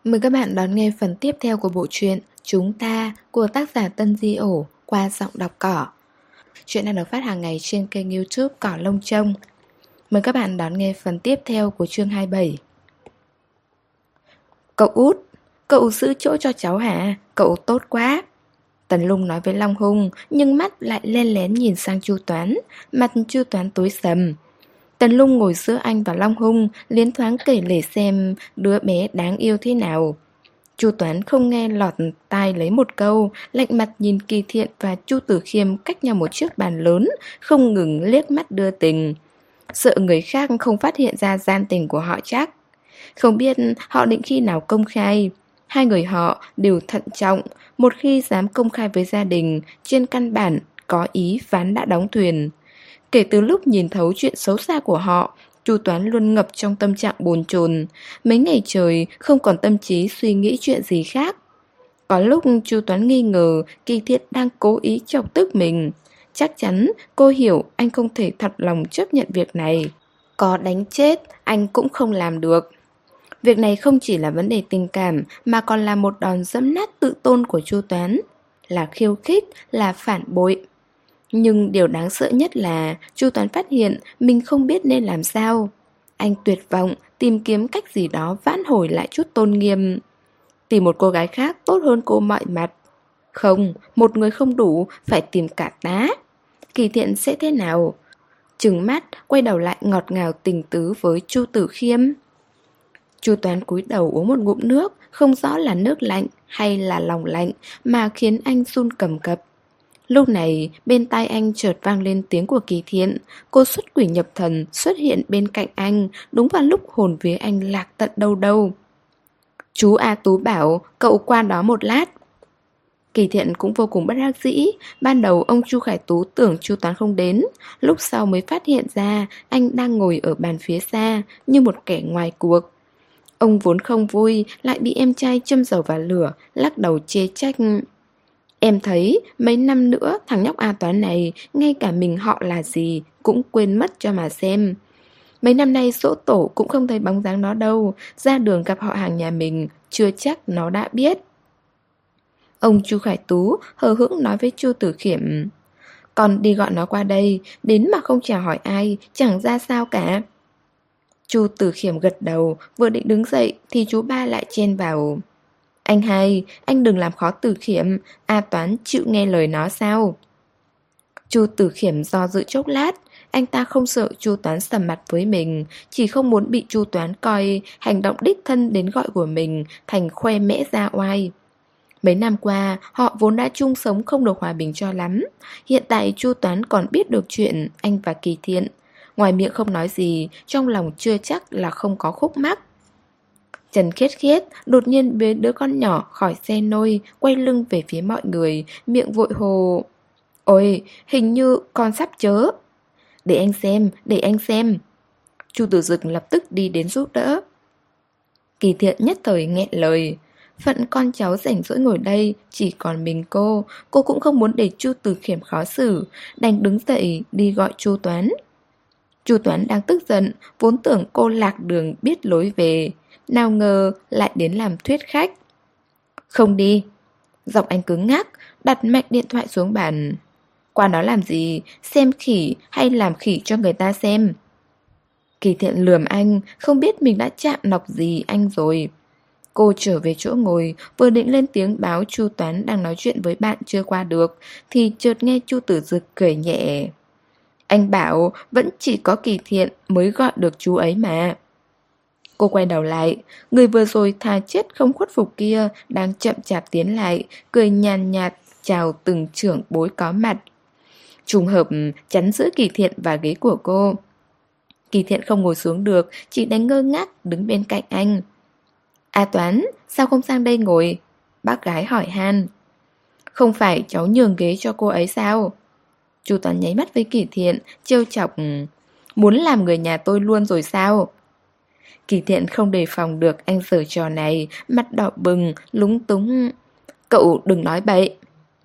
Mời các bạn đón nghe phần tiếp theo của bộ truyện Chúng ta của tác giả Tân Di Ổ qua giọng đọc Cỏ. Chuyện đang được phát hàng ngày trên kênh YouTube Cỏ Lông Trông. Mời các bạn đón nghe phần tiếp theo của chương 27. Cậu út, cậu giữ chỗ cho cháu hả? Cậu tốt quá. Tần Lung nói với Long Hung, nhưng mắt lại len lén nhìn sang Chu Toán. Mặt Chu Toán tối sầm. Tần Lung ngồi giữa anh và Long Hung, liến thoáng kể lể xem đứa bé đáng yêu thế nào. Chu Toán không nghe lọt tai lấy một câu, lạnh mặt nhìn Kỳ Thiện và Chu Tử Khiêm cách nhau một chiếc bàn lớn, không ngừng liếc mắt đưa tình. Sợ người khác không phát hiện ra gian tình của họ chắc. Không biết họ định khi nào công khai. Hai người họ đều thận trọng, một khi dám công khai với gia đình, trên căn bản có ý ván đã đóng thuyền. Kể từ lúc nhìn thấu chuyện xấu xa của họ, Chu Toán luôn ngập trong tâm trạng bồn chồn. Mấy ngày trời không còn tâm trí suy nghĩ chuyện gì khác. Có lúc Chu Toán nghi ngờ Kỳ Thiện đang cố ý chọc tức mình. Chắc chắn cô hiểu anh không thể thật lòng chấp nhận việc này. Có đánh chết anh cũng không làm được. Việc này không chỉ là vấn đề tình cảm mà còn là một đòn giẫm nát tự tôn của Chu Toán. Là khiêu khích, là phản bội. Nhưng điều đáng sợ nhất là Chu Toán phát hiện mình không biết nên làm sao. Anh tuyệt vọng tìm kiếm cách gì đó vãn hồi lại chút tôn nghiêm. Tìm một cô gái khác tốt hơn cô mọi mặt. Không, một người không đủ, phải tìm cả tá. Kỳ Thiện sẽ thế nào? Trừng mắt, quay đầu lại ngọt ngào tình tứ với Chu Tử Khiêm. Chu Toán cúi đầu uống một ngụm nước, không rõ là nước lạnh hay là lòng lạnh mà khiến anh run cầm cập. Lúc này, bên tai anh chợt vang lên tiếng của Kỳ Thiện. Cô xuất quỷ nhập thần xuất hiện bên cạnh anh, đúng vào lúc hồn vía anh lạc tận đâu đâu. Chú A Tú bảo cậu qua đó một lát. Kỳ Thiện cũng vô cùng bất đắc dĩ. Ban đầu ông Chu Khải Tú tưởng Chu Toán không đến, lúc sau mới phát hiện ra anh đang ngồi ở bàn phía xa như một kẻ ngoài cuộc. Ông vốn không vui, lại bị em trai châm dầu vào lửa, lắc đầu chê trách. Em thấy mấy năm nữa thằng nhóc A Toán này ngay cả mình họ là gì cũng quên mất cho mà xem. Mấy năm nay giỗ tổ cũng không thấy bóng dáng nó đâu, ra đường gặp họ hàng nhà mình chưa chắc nó đã biết. Ông Chu Khải Tú hờ hững nói với Chu Tử Khiêm, còn đi gọi nó qua đây, đến mà không chào hỏi ai, chẳng ra sao cả. Chu Tử Khiêm gật đầu, vừa định đứng dậy thì chú ba lại chen vào. Anh hai, anh đừng làm khó Tử Khiêm, A Toán chịu nghe lời nó sao? Chu Tử Khiêm do dự chốc lát, anh ta không sợ Chu Toán sầm mặt với mình, chỉ không muốn bị Chu Toán coi hành động đích thân đến gọi của mình thành khoe mẽ ra oai. Mấy năm qua, họ vốn đã chung sống không được hòa bình cho lắm. Hiện tại Chu Toán còn biết được chuyện anh và Kỳ Thiện. Ngoài miệng không nói gì, trong lòng chưa chắc là không có khúc mắc. Trần Khiết Khiết đột nhiên bế đứa con nhỏ khỏi xe nôi, quay lưng về phía mọi người, miệng vội hồ. Ôi, hình như con sắp chớ. Để anh xem, để anh xem. Chu Tử Dực lập tức đi đến giúp đỡ. Kỳ Thiện nhất thời nghẹn lời. Phận con cháu rảnh rỗi ngồi đây, chỉ còn mình cô cũng không muốn để Chu Tử Khiêm khó xử, đành đứng dậy đi gọi Chu Toán. Chu Toán đang tức giận, vốn tưởng cô lạc đường biết lối về, nào ngờ lại đến làm thuyết khách. Không đi. Giọng anh cứng ngắc, đặt mạnh điện thoại xuống bàn. Qua đó làm gì, xem khỉ hay làm khỉ cho người ta xem? Kỳ Thiện lườm anh, không biết mình đã chạm nọc gì anh rồi. Cô trở về chỗ ngồi, vừa định lên tiếng báo Chu Toán đang nói chuyện với bạn chưa qua được, thì chợt nghe Chu Tử Dực cười nhẹ. Anh bảo vẫn chỉ có Kỳ Thiện mới gọi được chú ấy mà. Cô quay đầu lại, người vừa rồi thà chết không khuất phục kia đang chậm chạp tiến lại, cười nhàn nhạt chào từng trưởng bối có mặt. Trùng hợp chắn giữa Kỳ Thiện và ghế của cô. Kỳ Thiện không ngồi xuống được, chỉ đánh ngơ ngác đứng bên cạnh anh. A Toán, sao không sang đây ngồi? Bác gái hỏi han. Không phải cháu nhường ghế cho cô ấy sao? Chu Toán nháy mắt với Kỳ Thiện, trêu chọc. Muốn làm người nhà tôi luôn rồi sao? Kỳ Thiện không đề phòng được anh giở trò này, mặt đỏ bừng, lúng túng. Cậu đừng nói bậy.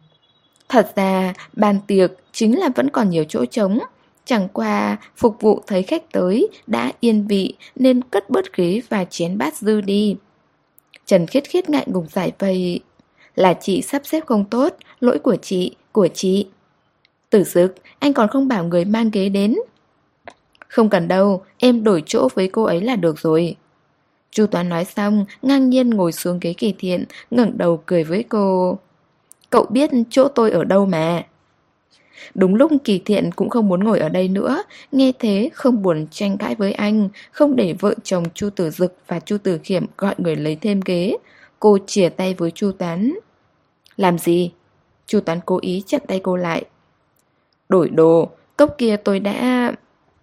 Thật ra, bàn tiệc chính là vẫn còn nhiều chỗ trống. Chẳng qua, phục vụ thấy khách tới, đã yên vị nên cất bớt ghế và chén bát dư đi. Trần Khiết Khiết ngại ngùng giải vây. Là chị sắp xếp không tốt, lỗi của chị. Tử Dực, anh còn không bảo người mang ghế đến. Không cần đâu, em đổi chỗ với cô ấy là được rồi. Chu Toán nói xong, ngang nhiên ngồi xuống ghế Kỳ Thiện, ngẩng đầu cười với cô. Cậu biết chỗ tôi ở đâu mà. Đúng lúc Kỳ Thiện cũng không muốn ngồi ở đây nữa, nghe thế không buồn tranh cãi với anh, không để vợ chồng Chu Tử Dực và Chu Tử Khiểm gọi người lấy thêm ghế. Cô chìa tay với Chu Toán. Làm gì? Chu Toán cố ý chặn tay cô lại. Đổi đồ, cốc kia tôi đã...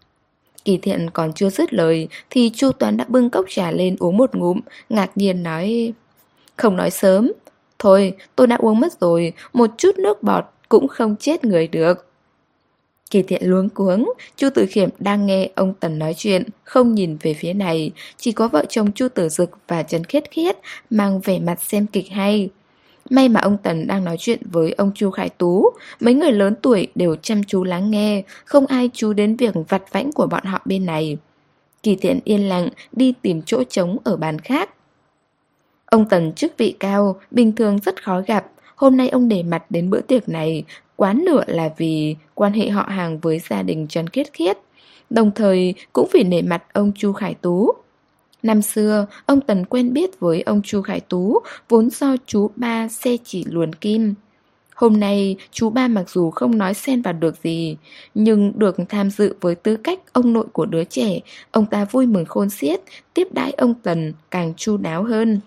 Kỳ Thiện còn chưa dứt lời thì Chu Toán đã bưng cốc trà lên uống một ngụm, ngạc nhiên nói: Không nói sớm. Thôi, tôi đã uống mất rồi, một chút nước bọt cũng không chết người được. Kỳ Thiện luống cuống, Chu Tử Khiểm đang nghe ông Tần nói chuyện, không nhìn về phía này, chỉ có vợ chồng Chu Tử Dực và Trần Khiết Khiết mang vẻ mặt xem kịch hay. May mà ông Tần đang nói chuyện với ông Chu Khải Tú, mấy người lớn tuổi đều chăm chú lắng nghe, không ai chú đến việc vặt vãnh của bọn họ bên này. Kỳ Thiện yên lặng đi tìm chỗ trống ở bàn khác. Ông Tần chức vị cao, bình thường rất khó gặp, hôm nay ông để mặt đến bữa tiệc này, quán nửa là vì quan hệ họ hàng với gia đình Trần Khiết Khiết, đồng thời cũng vì nể mặt ông Chu Khải Tú. Năm xưa, ông Tần quen biết với ông Chu Khải Tú, vốn do chú ba xe chỉ luồn kim. Hôm nay, chú ba mặc dù không nói xen vào được gì, nhưng được tham dự với tư cách ông nội của đứa trẻ, ông ta vui mừng khôn xiết, tiếp đãi ông Tần càng chu đáo hơn.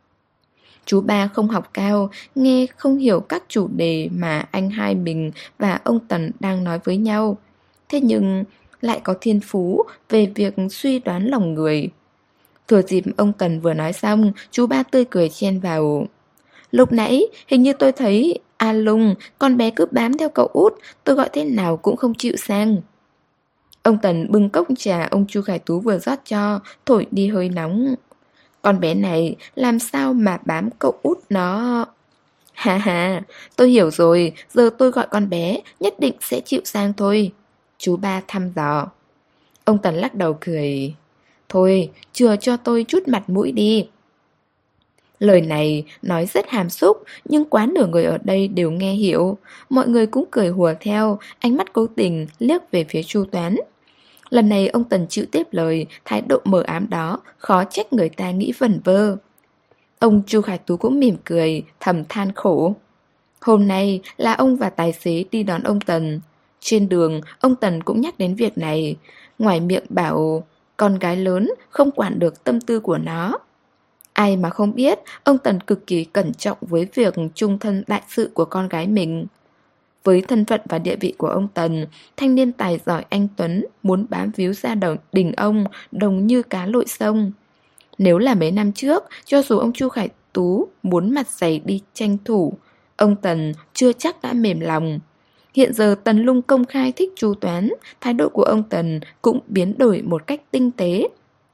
Chú ba không học cao, nghe không hiểu các chủ đề mà anh hai mình và ông Tần đang nói với nhau. Thế nhưng lại có thiên phú về việc suy đoán lòng người. Thừa dịp ông Tần vừa nói xong, chú ba tươi cười chen vào. Lúc nãy, hình như tôi thấy A Lung, con bé cứ bám theo cậu út, tôi gọi thế nào cũng không chịu sang. Ông Tần bưng cốc trà ông Chu Khải Tú vừa rót cho, thổi đi hơi nóng. Con bé này làm sao mà bám cậu út nó... Hà hà, tôi hiểu rồi, giờ tôi gọi con bé, nhất định sẽ chịu sang thôi. Chú ba thăm dò. Ông Tần lắc đầu cười. Thôi, chừa cho tôi chút mặt mũi đi. Lời này nói rất hàm xúc, nhưng quá nửa người ở đây đều nghe hiểu. Mọi người cũng cười hùa theo, ánh mắt cố tình liếc về phía Chu Toán. Lần này ông Tần chịu tiếp lời, thái độ mờ ám đó, khó trách người ta nghĩ vẩn vơ. Ông Chu Khải Tú cũng mỉm cười, thầm than khổ. Hôm nay là ông và tài xế đi đón ông Tần. Trên đường, ông Tần cũng nhắc đến việc này. Ngoài miệng bảo, con gái lớn không quản được tâm tư của nó. Ai mà không biết, ông Tần cực kỳ cẩn trọng với việc chung thân đại sự của con gái mình. Với thân phận và địa vị của ông Tần, thanh niên tài giỏi anh Tuấn muốn bám víu ra đình ông đồng như cá lội sông. Nếu là mấy năm trước, cho dù ông Chu Khải Tú muốn mặt dày đi tranh thủ, ông Tần chưa chắc đã mềm lòng. Hiện giờ Tần Lung công khai thích Chu Toán, thái độ của ông Tần cũng biến đổi một cách tinh tế.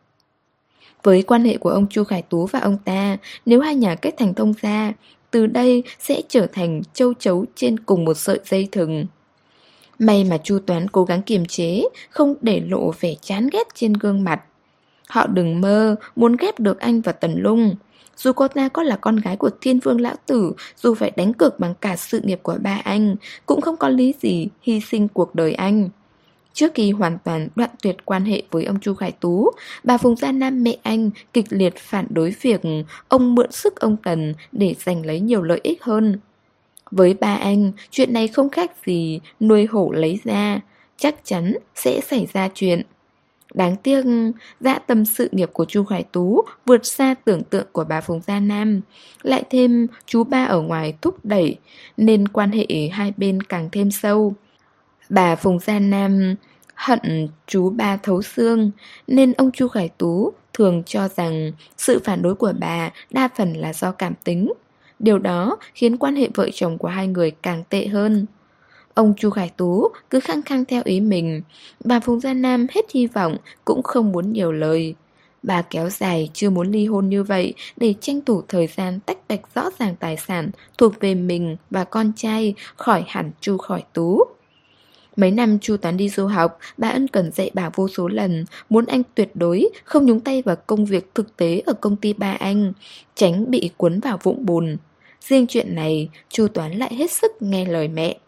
Với quan hệ của ông Chu Khải Tú và ông ta, nếu hai nhà kết thành thông gia, từ đây sẽ trở thành châu chấu trên cùng một sợi dây thừng. May mà Chu Toán cố gắng kiềm chế, không để lộ vẻ chán ghét trên gương mặt. Họ đừng mơ muốn ghép được anh và Tần Lung. Dù cô ta có là con gái của Thiên Vương Lão Tử, dù phải đánh cược bằng cả sự nghiệp của ba anh, cũng không có lý gì hy sinh cuộc đời anh. Trước khi hoàn toàn đoạn tuyệt quan hệ với ông Chu Khải Tú, bà Phùng Gia Nam mẹ anh kịch liệt phản đối việc ông mượn sức ông Tần để giành lấy nhiều lợi ích hơn. Với ba anh, chuyện này không khác gì nuôi hổ lấy da, chắc chắn sẽ xảy ra chuyện. Đáng tiếc, dã tâm sự nghiệp của Chu Khải Tú vượt xa tưởng tượng của bà Phùng Gia Nam. Lại thêm chú ba ở ngoài thúc đẩy, nên quan hệ hai bên càng thêm sâu. Bà Phùng Gia Nam hận chú ba thấu xương, nên ông Chu Khải Tú thường cho rằng sự phản đối của bà đa phần là do cảm tính. Điều đó khiến quan hệ vợ chồng của hai người càng tệ hơn. Ông Chu Khải Tú cứ khăng khăng theo ý mình. Bà Phùng Gia Nam hết hy vọng, cũng không muốn nhiều lời. Bà kéo dài chưa muốn ly hôn như vậy để tranh thủ thời gian tách bạch rõ ràng tài sản thuộc về mình và con trai khỏi hẳn Chu Khải Tú. Mấy năm Chu Toán đi du học, bà ân cần dạy bảo vô số lần, muốn anh tuyệt đối không nhúng tay vào công việc thực tế ở công ty ba anh, tránh bị cuốn vào vũng bùn. Riêng chuyện này, Chu Toán lại hết sức nghe lời mẹ.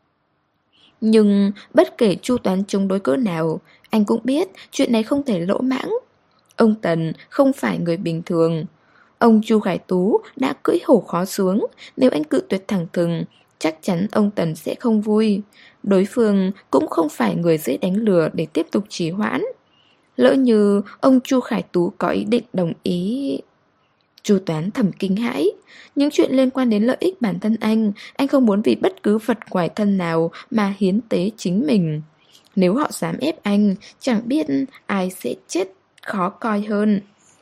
Nhưng bất kể Chu Toán chống đối cỡ nào, anh cũng biết chuyện này không thể lỗ mãng. Ông Tần không phải người bình thường. Ông Chu Khải Tú đã cưỡi hổ khó xuống, nếu anh cự tuyệt thẳng thừng, chắc chắn ông Tần sẽ không vui. Đối phương cũng không phải người dễ đánh lừa để tiếp tục trì hoãn. Lỡ như ông Chu Khải Tú có ý định đồng ý. Chu Toán thầm kinh hãi. Những chuyện liên quan đến lợi ích bản thân anh không muốn vì bất cứ vật ngoài thân nào mà hiến tế chính mình. Nếu họ dám ép anh, chẳng biết ai sẽ chết khó coi hơn.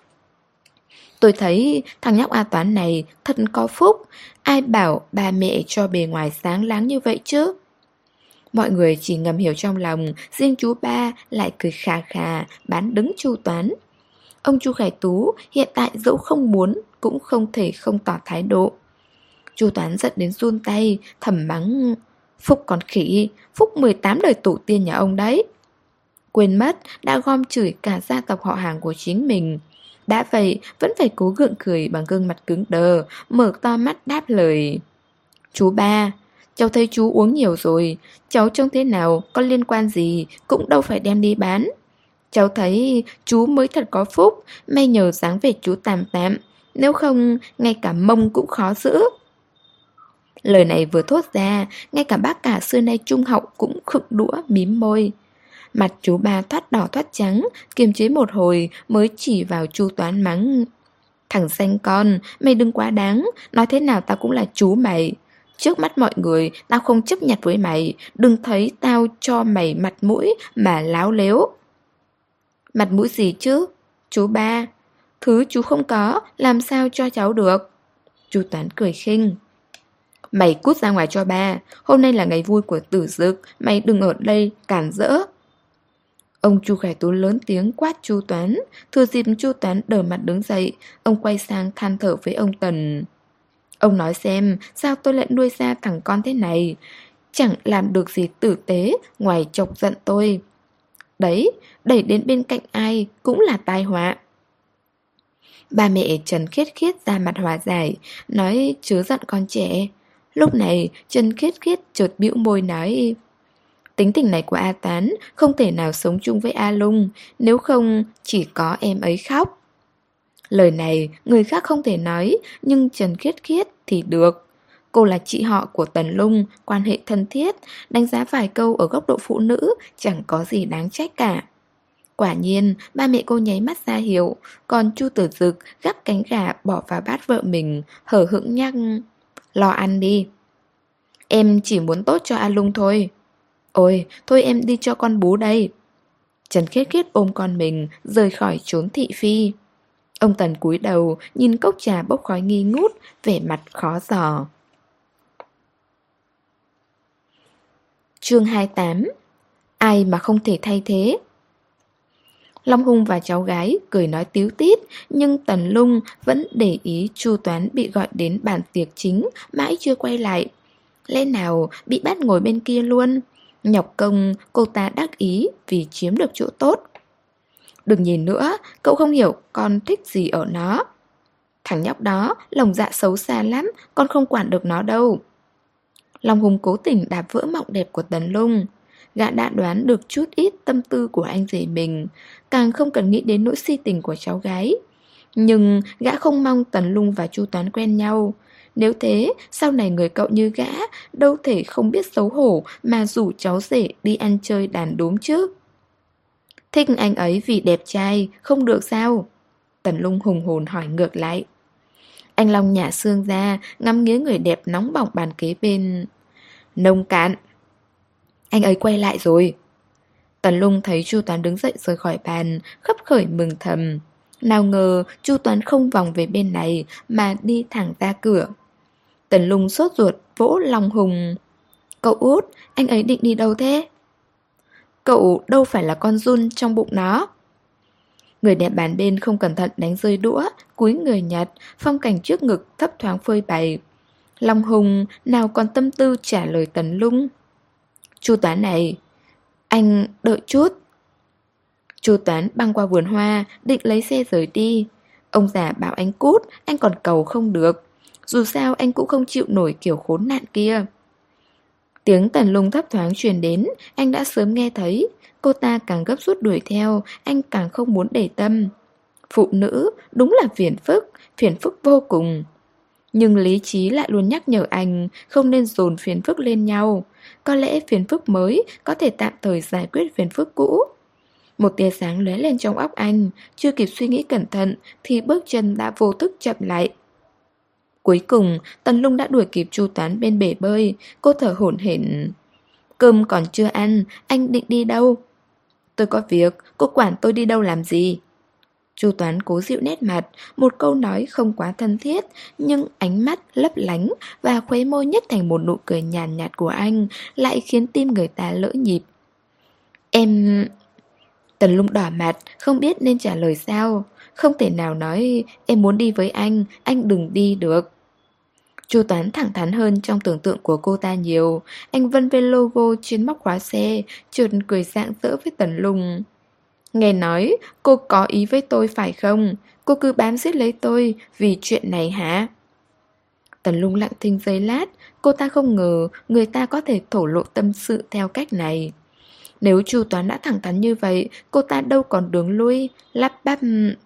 Tôi thấy thằng nhóc A Toán này thật có phúc. Ai bảo ba mẹ cho bề ngoài sáng láng như vậy chứ? Mọi người chỉ ngầm hiểu trong lòng, riêng chú ba lại cười khà khà, bán đứng Chu Toán. Ông Chu Khải Tú hiện tại dẫu không muốn cũng không thể không tỏ thái độ. Chu Toán giận đến run tay, thầm mắng: Phúc còn khỉ, Phúc 18 đời tổ tiên nhà ông đấy. Quên mất đã gom chửi cả gia tộc họ hàng của chính mình. Đã vậy vẫn phải cố gượng cười bằng gương mặt cứng đờ, mở to mắt đáp lời: Chú ba, cháu thấy chú uống nhiều rồi, cháu trông thế nào có liên quan gì cũng đâu phải đem đi bán. Cháu thấy chú mới thật có phúc, may nhờ dáng vẻ chú tạm tạm, nếu không ngay cả mông cũng khó giữ. Lời này vừa thốt ra, ngay cả bác cả xưa nay trung hậu cũng khựng đũa mím môi. Mặt chú ba thoát đỏ thoát trắng, kiềm chế một hồi mới chỉ vào Chu Toán mắng: Thằng xanh con, mày đừng quá đáng, nói thế nào tao cũng là chú mày. Trước mắt mọi người, tao không chấp nhặt với mày, đừng thấy tao cho mày mặt mũi mà láo lếu. Mặt mũi gì chứ? Chú ba, thứ chú không có, làm sao cho cháu được? Chu Toán cười khinh: Mày cút ra ngoài cho ba, hôm nay là ngày vui của Tử Dực, mày đừng ở đây cản rỡ. Ông Chu Khải Tú lớn tiếng quát Chu Toán. Thừa dịp Chu Toán đờ mặt đứng dậy, ông quay sang than thở với ông Tần: Ông nói xem, sao tôi lại nuôi ra thằng con thế này? Chẳng làm được gì tử tế ngoài chọc giận tôi. Đấy, đẩy đến bên cạnh ai cũng là tai họa. Ba mẹ Trần Khiết Khiết ra mặt hòa giải, nói chớ giận con trẻ. Lúc này Trần Khiết Khiết chợt bĩu môi nói: Tính tình này của A Tán không thể nào sống chung với A Lung, nếu không chỉ có em ấy khóc. Lời này người khác không thể nói, nhưng Trần Khiết Khiết thì được. Cô là chị họ của Tần Lung, quan hệ thân thiết, đánh giá vài câu ở góc độ phụ nữ chẳng có gì đáng trách cả. Quả nhiên, ba mẹ cô nháy mắt ra hiệu, còn Chu Tử Dực gắp cánh gà bỏ vào bát vợ mình, hờ hững nhắc: Lo ăn đi. Em chỉ muốn tốt cho A Lung thôi. Ôi, thôi em đi cho con bú đây. Trần Khiết Khiết ôm con mình, rời khỏi chốn thị phi. Ông Tần cúi đầu, nhìn cốc trà bốc khói nghi ngút, vẻ mặt khó dò. Chương 28. Ai mà không thể thay thế? Long Hung và cháu gái cười nói tíu tít, nhưng Tần Lung vẫn để ý Chu Toán bị gọi đến bàn tiệc chính, mãi chưa quay lại. Lẽ nào bị bắt ngồi bên kia luôn? Nhọc công cô ta đắc ý vì chiếm được chỗ tốt. Đừng nhìn nữa, cậu không hiểu con thích gì ở nó. Thằng nhóc đó lòng dạ xấu xa lắm, con không quản được nó đâu. Long Hùng cố tình đạp vỡ mộng đẹp của Tần Lung. Gã đã đoán được chút ít tâm tư của anh rể mình, càng không cần nghĩ đến nỗi si tình của cháu gái. Nhưng gã không mong Tần Lung và Chu Toán quen nhau. Nếu thế, sau này người cậu như gã đâu thể không biết xấu hổ mà rủ cháu rể đi ăn chơi đàn đúm chứ. Thích anh ấy vì đẹp trai, không được sao? Tần Lung hùng hồn hỏi ngược lại. Anh Long nhả xương ra, ngắm nghía người đẹp nóng bỏng bàn kế bên. Nông cạn. Anh ấy quay lại rồi. Tần Lung thấy Chu Toán đứng dậy rời khỏi bàn, khấp khởi mừng thầm. Nào ngờ Chu Toán không vòng về bên này mà đi thẳng ra cửa. Tần Lung sốt ruột vỗ Long Hùng. Cậu út, anh ấy định đi đâu thế? Cậu đâu phải là con giun trong bụng nó. Người đẹp bàn bên không cẩn thận đánh rơi đũa, cúi người nhặt, phong cảnh trước ngực thấp thoáng phơi bày. Long Hùng nào còn tâm tư trả lời Tần Lung. Chu Toán này, anh đợi chút. Chu Toán băng qua vườn hoa, định lấy xe rời đi. Ông già bảo anh cút, anh còn cầu không được. Dù sao anh cũng không chịu nổi kiểu khốn nạn kia. Tiếng Tần Lung thấp thoáng truyền đến, anh đã sớm nghe thấy. Cô ta càng gấp rút đuổi theo, anh càng không muốn để tâm. Phụ nữ đúng là phiền phức vô cùng. Nhưng lý trí lại luôn nhắc nhở anh không nên dồn phiền phức lên nhau. Có lẽ phiền phức mới có thể tạm thời giải quyết phiền phức cũ. Một tia sáng lóe lên trong óc anh, chưa kịp suy nghĩ cẩn thận thì bước chân đã vô thức chậm lại. Cuối cùng, Tần Lung đã đuổi kịp Chu Toán bên bể bơi, cô thở hổn hển. Cơm còn chưa ăn, anh định đi đâu? Tôi có việc, cô quản tôi đi đâu làm gì? Chu Toán cố dịu nét mặt, một câu nói không quá thân thiết, nhưng ánh mắt lấp lánh và khóe môi nhếch thành một nụ cười nhàn nhạt của anh lại khiến tim người ta lỡ nhịp. Em... Tần Lung đỏ mặt, không biết nên trả lời sao. Không thể nào nói em muốn đi với anh đừng đi được. Chu Toán thẳng thắn hơn trong tưởng tượng của cô ta nhiều. Anh vân vê logo trên móc khóa xe, chợt cười rạng rỡ với Tần Lung. Nghe nói cô có ý với tôi phải không? Cô cứ bám giết lấy tôi vì chuyện này hả? Tần Lung lặng thinh giây lát, cô ta không ngờ người ta có thể thổ lộ tâm sự theo cách này. Nếu Chu Toán đã thẳng thắn như vậy, cô ta đâu còn đường lui, lắp bắp.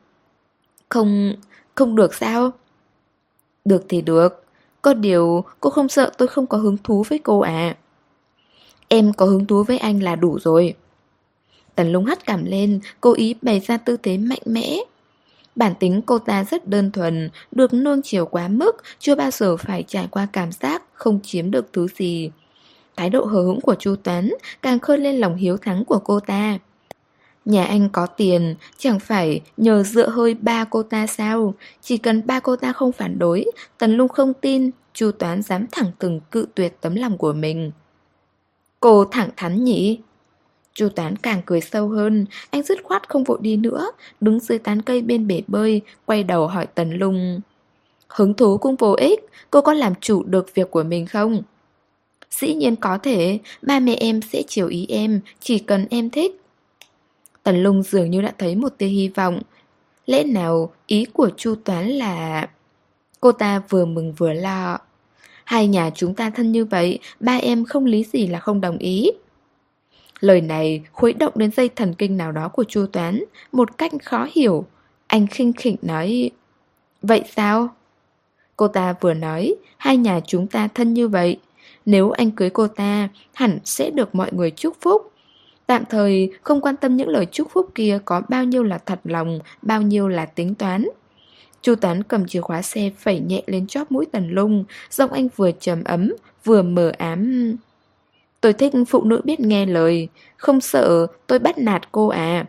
Không, không được sao? Được thì được. Có điều, cô không sợ tôi không có hứng thú với cô à? Em có hứng thú với anh là đủ rồi. Tần Lung hất cằm lên, cố ý bày ra tư thế mạnh mẽ. Bản tính cô ta rất đơn thuần, được nuông chiều quá mức, chưa bao giờ phải trải qua cảm giác không chiếm được thứ gì. Thái độ hờ hững của Chu Toán càng khơi lên lòng hiếu thắng của cô ta. Nhà anh có tiền, chẳng phải nhờ dựa hơi ba cô ta sao? Chỉ cần ba cô ta không phản đối, Tần Lung không tin Chu Toán dám thẳng thừng cự tuyệt tấm lòng của mình. Cô thẳng thắn nhỉ? Chu Toán càng cười sâu hơn, anh dứt khoát không vội đi nữa, đứng dưới tán cây bên bể bơi, quay đầu hỏi Tần Lung. Hứng thú cũng vô ích, cô có làm chủ được việc của mình không? Dĩ nhiên có thể, ba mẹ em sẽ chiều ý em, chỉ cần em thích. Tần Lung dường như đã thấy một tia hy vọng. Lẽ nào ý của Chu Toán là... Cô ta vừa mừng vừa lo. Hai nhà chúng ta thân như vậy, ba em không lý gì là không đồng ý. Lời này khuấy động đến dây thần kinh nào đó của Chu Toán, một cách khó hiểu. Anh khinh khỉnh nói, vậy sao? Cô ta vừa nói, hai nhà chúng ta thân như vậy. Nếu anh cưới cô ta, hẳn sẽ được mọi người chúc phúc. Tạm thời không quan tâm những lời chúc phúc kia có bao nhiêu là thật lòng, bao nhiêu là tính toán. Chu Toán cầm chìa khóa xe phẩy nhẹ lên chóp mũi Tần Lung, giọng anh vừa trầm ấm, vừa mờ ám. Tôi thích phụ nữ biết nghe lời, không sợ tôi bắt nạt cô à?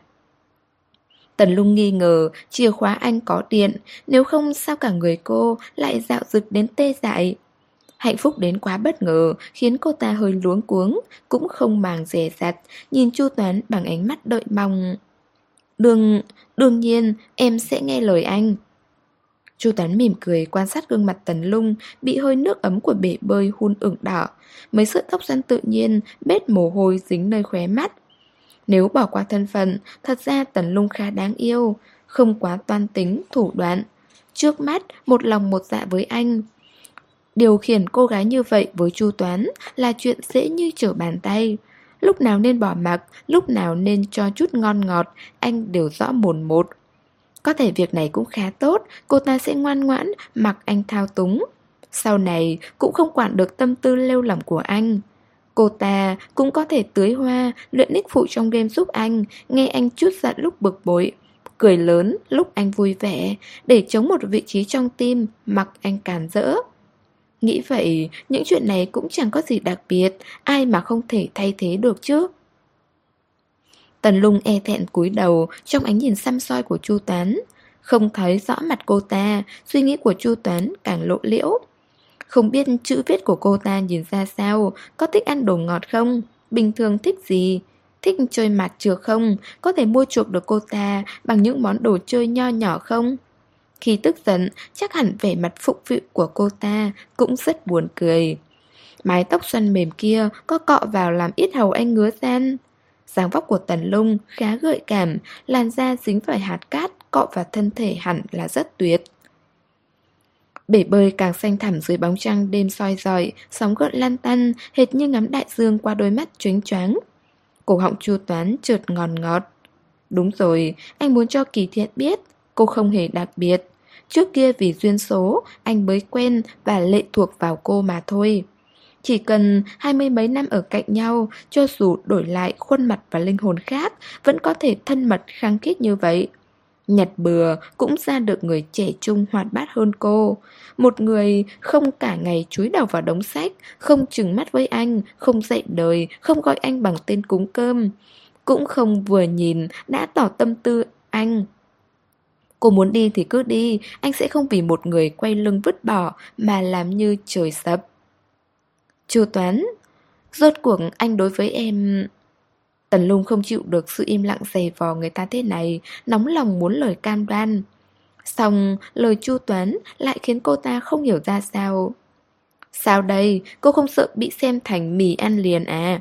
Tần Lung nghi ngờ chìa khóa anh có điện, nếu không sao cả người cô lại dạo dực đến tê dại. Hạnh phúc đến quá bất ngờ khiến cô ta hơi luống cuống, cũng không màng dè dặt, nhìn Chu Toán bằng ánh mắt đợi mong. Đương nhiên em sẽ nghe lời anh. Chu Toán mỉm cười quan sát gương mặt Tần Lung bị hơi nước ấm của bể bơi hun ửng đỏ, mấy sợi tóc xoăn tự nhiên bết mồ hôi dính nơi khóe mắt. Nếu bỏ qua thân phận, thật ra Tần Lung khá đáng yêu, không quá toan tính, thủ đoạn. Trước mắt, một lòng một dạ với anh. Điều khiển cô gái như vậy với Chu Toán là chuyện dễ như trở bàn tay. Lúc nào nên bỏ mặc, lúc nào nên cho chút ngon ngọt, anh đều rõ mồn một. Có thể việc này cũng khá tốt, cô ta sẽ ngoan ngoãn, mặc anh thao túng. Sau này cũng không quản được tâm tư lêu lỏng của anh. Cô ta cũng có thể tưới hoa, luyện ích phụ trong game giúp anh, nghe anh trút giận lúc bực bội, cười lớn lúc anh vui vẻ, để chống một vị trí trong tim, mặc anh càn rỡ. Nghĩ vậy, những chuyện này cũng chẳng có gì đặc biệt, ai mà không thể thay thế được chứ. Tần Lung e thẹn cúi đầu trong ánh nhìn săm soi của Chu Toán. Không thấy rõ mặt cô ta, suy nghĩ của Chu Toán càng lộ liễu. Không biết chữ viết của cô ta nhìn ra sao, có thích ăn đồ ngọt không, bình thường thích gì, thích chơi mặt trược không, có thể mua chuộc được cô ta bằng những món đồ chơi nho nhỏ không. Khi tức giận, chắc hẳn vẻ mặt phụng phịu của cô ta cũng rất buồn cười. Mái tóc xoăn mềm kia có cọ vào làm yết hầu anh ngứa ran. Dáng vóc của Tần Lung khá gợi cảm, làn da dính phải hạt cát cọ vào thân thể hẳn là rất tuyệt. Bể bơi càng xanh thẳm dưới bóng trăng đêm soi rọi, sóng gợn lan tăn, hệt như ngắm đại dương qua đôi mắt chónh choáng. Cổ họng Chu Toán chợt ngọt ngọt. Đúng rồi, anh muốn cho Kỳ Thiện biết, cô không hề đặc biệt. Trước kia vì duyên số, anh mới quen và lệ thuộc vào cô mà thôi. Chỉ cần 20 mấy năm ở cạnh nhau, cho dù đổi lại khuôn mặt và linh hồn khác, vẫn có thể thân mật khăng khít như vậy. Nhặt bừa cũng ra được người trẻ trung hoạt bát hơn cô. Một người không cả ngày chúi đầu vào đống sách, không chừng mắt với anh, không dạy đời, không gọi anh bằng tên cúng cơm. Cũng không vừa nhìn đã tỏ tâm tư anh. Cô muốn đi thì cứ đi, anh sẽ không vì một người quay lưng vứt bỏ mà làm như trời sập. Chu Toán, rốt cuộc anh đối với em... Tần Lung không chịu được sự im lặng dày vò người ta thế này, nóng lòng muốn lời cam đoan. Xong lời Chu Toán lại khiến cô ta không hiểu ra sao. Sao đây, cô không sợ bị xem thành mì ăn liền à?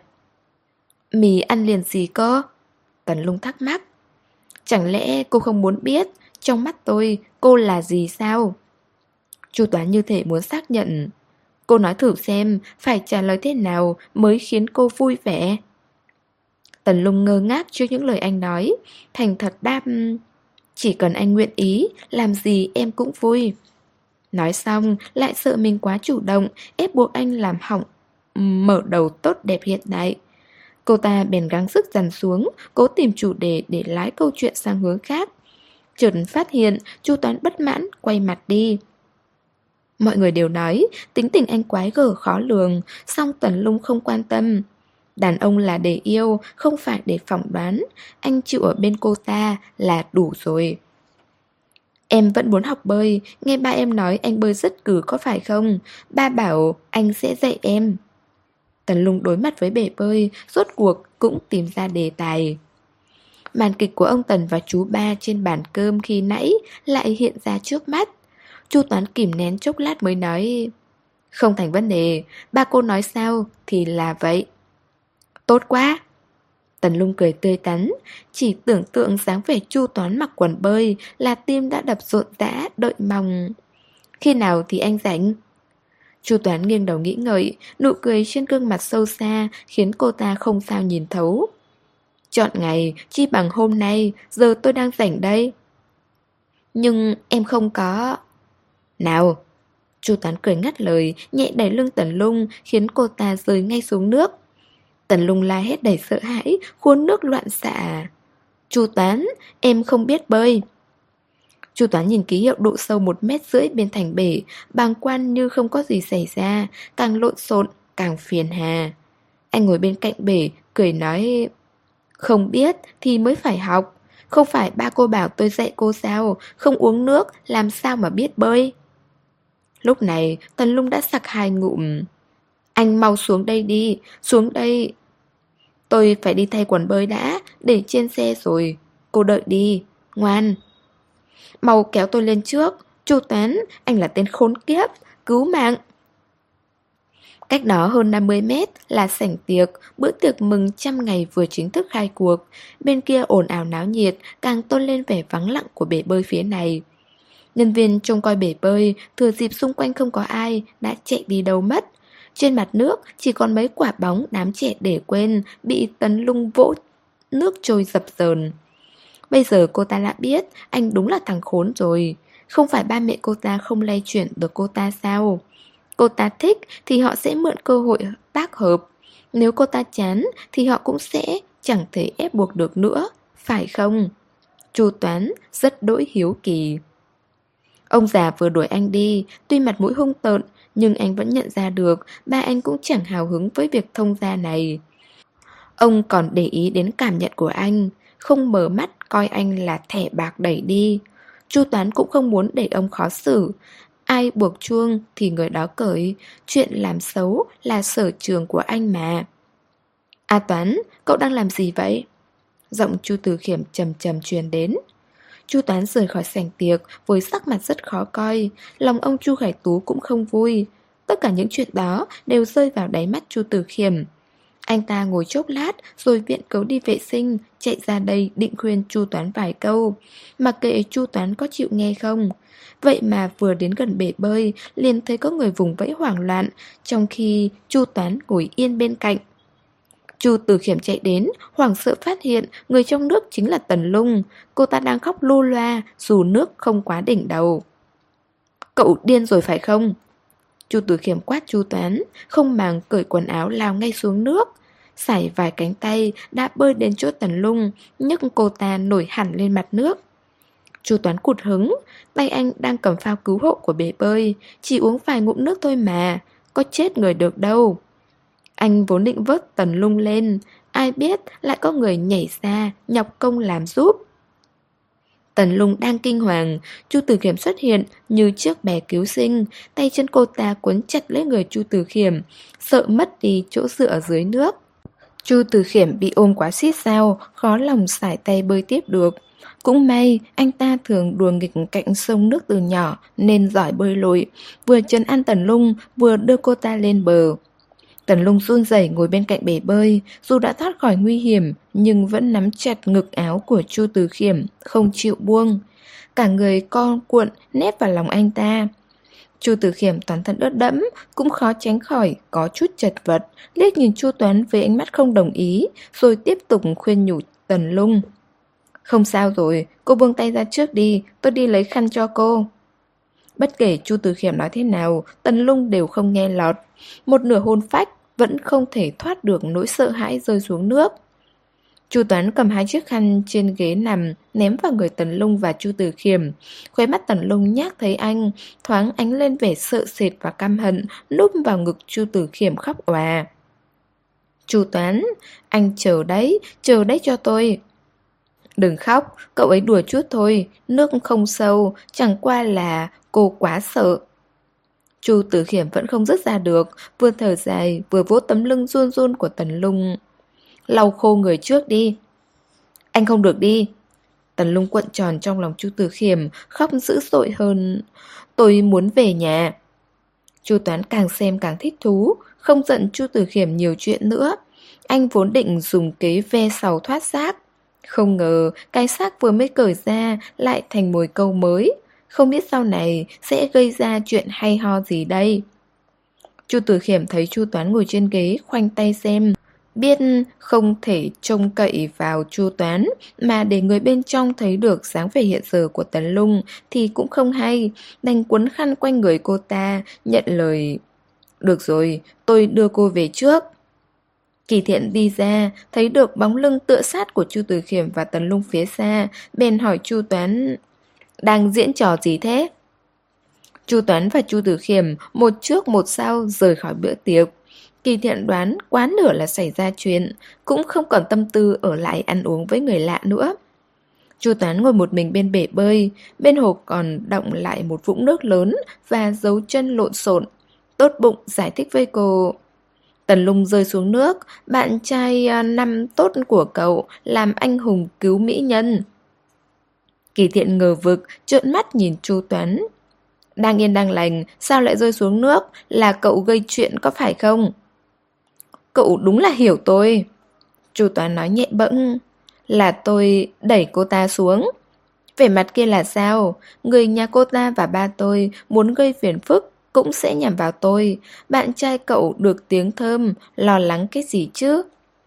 Mì ăn liền gì cơ? Tần Lung thắc mắc. Chẳng lẽ cô không muốn biết trong mắt tôi cô là gì sao? Chu Toán như thể muốn xác nhận. Cô nói thử xem phải trả lời thế nào mới khiến cô vui vẻ. Tần Lung ngơ ngác trước những lời anh nói, thành thật đáp: chỉ cần anh nguyện ý, làm gì em cũng vui. Nói xong lại sợ mình quá chủ động, ép buộc anh làm hỏng mở đầu tốt đẹp hiện tại. Cô ta bèn gắng sức dằn xuống, cố tìm chủ đề để lái câu chuyện sang hướng khác. Chợt phát hiện Chu Toán bất mãn quay mặt đi. Mọi người đều nói tính tình anh quái gở khó lường, song Tần Lung không quan tâm. Đàn ông là để yêu, không phải để phỏng đoán. Anh chịu ở bên cô ta là đủ rồi. Em vẫn muốn học bơi, nghe ba em nói anh bơi rất cử có phải không? Ba bảo anh sẽ dạy em. Tần Lung đối mặt với bể bơi, rốt cuộc cũng tìm ra đề tài. Màn kịch của ông Tần và chú ba trên bàn cơm khi nãy lại hiện ra trước mắt. Chu Toán kìm nén chốc lát mới nói: không thành vấn đề, ba cô nói sao thì là vậy. Tốt quá. Tần Lung cười tươi tắn, chỉ tưởng tượng dáng vẻ Chu Toán mặc quần bơi là tim đã đập rộn rã đợi mong. Khi nào thì anh rảnh? Chu Toán nghiêng đầu nghĩ ngợi, nụ cười trên gương mặt sâu xa khiến cô ta không sao nhìn thấu. Chọn ngày, chi bằng hôm nay, giờ tôi đang rảnh đây. Nhưng em không có... Nào! Chu Toán cười ngắt lời, nhẹ đẩy lưng Tần Lung khiến cô ta rơi ngay xuống nước. Tần Lung la hét đầy sợ hãi, khuôn nước loạn xạ. Chu Toán, em không biết bơi. Chu Toán nhìn ký hiệu độ sâu 1,5 m bên thành bể, bàng quan như không có gì xảy ra, càng lộn xộn, càng phiền hà. Anh ngồi bên cạnh bể, cười nói: không biết thì mới phải học. Không phải ba cô bảo tôi dạy cô sao, không uống nước làm sao mà biết bơi. Lúc này Tần Lung đã sặc 2 ngụm. Anh mau xuống đây đi, xuống đây. Tôi phải đi thay quần bơi đã, để trên xe rồi. Cô đợi đi, ngoan. Mau kéo tôi lên trước. Chu Toán, anh là tên khốn kiếp, cứu mạng. Cách đó hơn 50 mét là sảnh tiệc, bữa tiệc mừng 100 ngày vừa chính thức khai cuộc. Bên kia ồn ào náo nhiệt, càng tôn lên vẻ vắng lặng của bể bơi phía này. Nhân viên trông coi bể bơi, thừa dịp xung quanh không có ai, đã chạy đi đâu mất. Trên mặt nước chỉ còn mấy quả bóng đám trẻ để quên, bị Tần Lung vỗ nước trôi dập dờn. Bây giờ cô ta đã biết, anh đúng là thằng khốn rồi. Không phải ba mẹ cô ta không lay chuyển được cô ta sao? Cô ta thích thì họ sẽ mượn cơ hội tác hợp. Nếu cô ta chán thì họ cũng sẽ chẳng thể ép buộc được nữa, phải không? Chu Toán rất đỗi hiếu kỳ. Ông già vừa đuổi anh đi, tuy mặt mũi hung tợn, nhưng anh vẫn nhận ra được ba anh cũng chẳng hào hứng với việc thông gia này. Ông còn để ý đến cảm nhận của anh, không mở mắt coi anh là thẻ bạc đẩy đi. Chu Toán cũng không muốn để ông khó xử. Ai buộc chuông thì người đó cởi, chuyện làm xấu là sở trường của anh mà. A Toán, cậu đang làm gì vậy? Giọng Chu Từ Khiểm trầm trầm truyền đến. Chu Toán rời khỏi sảnh tiệc với sắc mặt rất khó coi, lòng ông Chu Khải Tú cũng không vui. Tất cả những chuyện đó đều rơi vào đáy mắt Chu Tử Khiêm. Anh ta ngồi chốc lát rồi viện cớ đi vệ sinh, chạy ra đây định khuyên Chu Toán vài câu. Mặc kệ Chu Toán có chịu nghe không. Vậy mà vừa đến gần bể bơi, liền thấy có người vùng vẫy hoảng loạn, trong khi Chu Toán ngồi yên bên cạnh. Chu Tử Khiêm chạy đến, hoảng sợ phát hiện người trong nước chính là Tần Lung. Cô ta đang khóc lu loa, dù nước không quá đỉnh đầu. Cậu điên rồi phải không? Chu Tử Khiêm quát Chu Toán, không màng cởi quần áo lao ngay xuống nước. Sải vài cánh tay đã bơi đến chỗ Tần Lung, nhấc cô ta nổi hẳn lên mặt nước. Chu Toán cụt hứng, tay anh đang cầm phao cứu hộ của bể bơi, chỉ uống vài ngụm nước thôi mà, có chết người được đâu. Anh vốn định vớt Tần Lung lên, ai biết lại có người nhảy ra, nhọc công làm giúp. Tần Lung đang kinh hoàng, Chu Tử Khiêm xuất hiện như chiếc bè cứu sinh, tay chân cô ta cuốn chặt lấy người Chu Tử Khiêm, sợ mất đi chỗ dựa ở dưới nước. Chu Tử Khiêm bị ôm quá xít sao, khó lòng sải tay bơi tiếp được. Cũng may, anh ta thường đùa nghịch cạnh sông nước từ nhỏ nên giỏi bơi lội, vừa trấn an Tần Lung, vừa đưa cô ta lên bờ. Tần Lung run rẩy ngồi bên cạnh bể bơi, dù đã thoát khỏi nguy hiểm nhưng vẫn nắm chặt ngực áo của Chu Tử Khiêm, không chịu buông. Cả người co cuộn nép vào lòng anh ta. Chu Tử Khiêm toàn thân ướt đẫm, cũng khó tránh khỏi có chút chật vật, liếc nhìn Chu Toán với ánh mắt không đồng ý, rồi tiếp tục khuyên nhủ Tần Lung. Không sao rồi, cô buông tay ra trước đi, tôi đi lấy khăn cho cô. Bất kể Chu Tử Khiêm nói thế nào, Tần Lung đều không nghe lọt. Một nửa hồn phách vẫn không thể thoát được nỗi sợ hãi rơi xuống nước. Chu Toán cầm hai chiếc khăn trên ghế nằm, ném vào người Tần Lung và Chu Tử Khiêm. Khóe mắt Tần Lung nhác thấy anh, thoáng ánh lên vẻ sợ sệt và căm hận, núp vào ngực Chu Tử Khiêm khóc òa. Chu Toán, anh chờ đấy cho tôi. Đừng khóc, cậu ấy đùa chút thôi, nước không sâu, chẳng qua là cô quá sợ. Chu Tử Khiêm vẫn không dứt ra được, vừa thở dài, vừa vuốt tấm lưng run run của Tần Lung. Lau khô người trước đi. Anh không được đi. Tần Lung cuộn tròn trong lòng Chu Tử Khiêm, khóc dữ dội hơn. Tôi muốn về nhà. Chu Toán càng xem càng thích thú, không giận Chu Tử Khiêm nhiều chuyện nữa. Anh vốn định dùng kế ve sầu thoát xác. Không ngờ cái xác vừa mới cởi ra lại thành mồi câu mới. Không biết sau này sẽ gây ra chuyện hay ho gì đây. Chu Tử Khiêm thấy Chu Toán ngồi trên ghế khoanh tay xem, biết không thể trông cậy vào Chu Toán mà để người bên trong thấy được dáng vẻ hiện giờ của Tần Lung thì cũng không hay, đành quấn khăn quanh người cô ta, nhận lời. Được rồi, tôi đưa cô về trước. Kỳ Thiện đi ra, thấy được bóng lưng tựa sát của Chu Tử Khiêm và Tần Lung phía xa, bèn hỏi Chu Toán, đang diễn trò gì thế? Chu Toán và Chu Tử Khiêm một trước một sau rời khỏi bữa tiệc. Kỳ Thiện đoán quá nửa là xảy ra chuyện, cũng không còn tâm tư ở lại ăn uống với người lạ nữa. Chu Toán ngồi một mình bên bể bơi, bên hồ còn đọng lại một vũng nước lớn và dấu chân lộn xộn. Tốt bụng giải thích với cô. Tần Lung rơi xuống nước, bạn trai năm tốt của cậu làm anh hùng cứu mỹ nhân. Kỳ Thiện ngờ vực, trợn mắt nhìn Chu Toán. Đang yên đang lành, sao lại rơi xuống nước? Là cậu gây chuyện có phải không? Cậu đúng là hiểu tôi. Chu Toán nói nhẹ bẫng. Là tôi đẩy cô ta xuống. Vẻ mặt kia là sao? Người nhà cô ta và ba tôi muốn gây phiền phức cũng sẽ nhằm vào tôi. Bạn trai cậu được tiếng thơm, lo lắng cái gì chứ?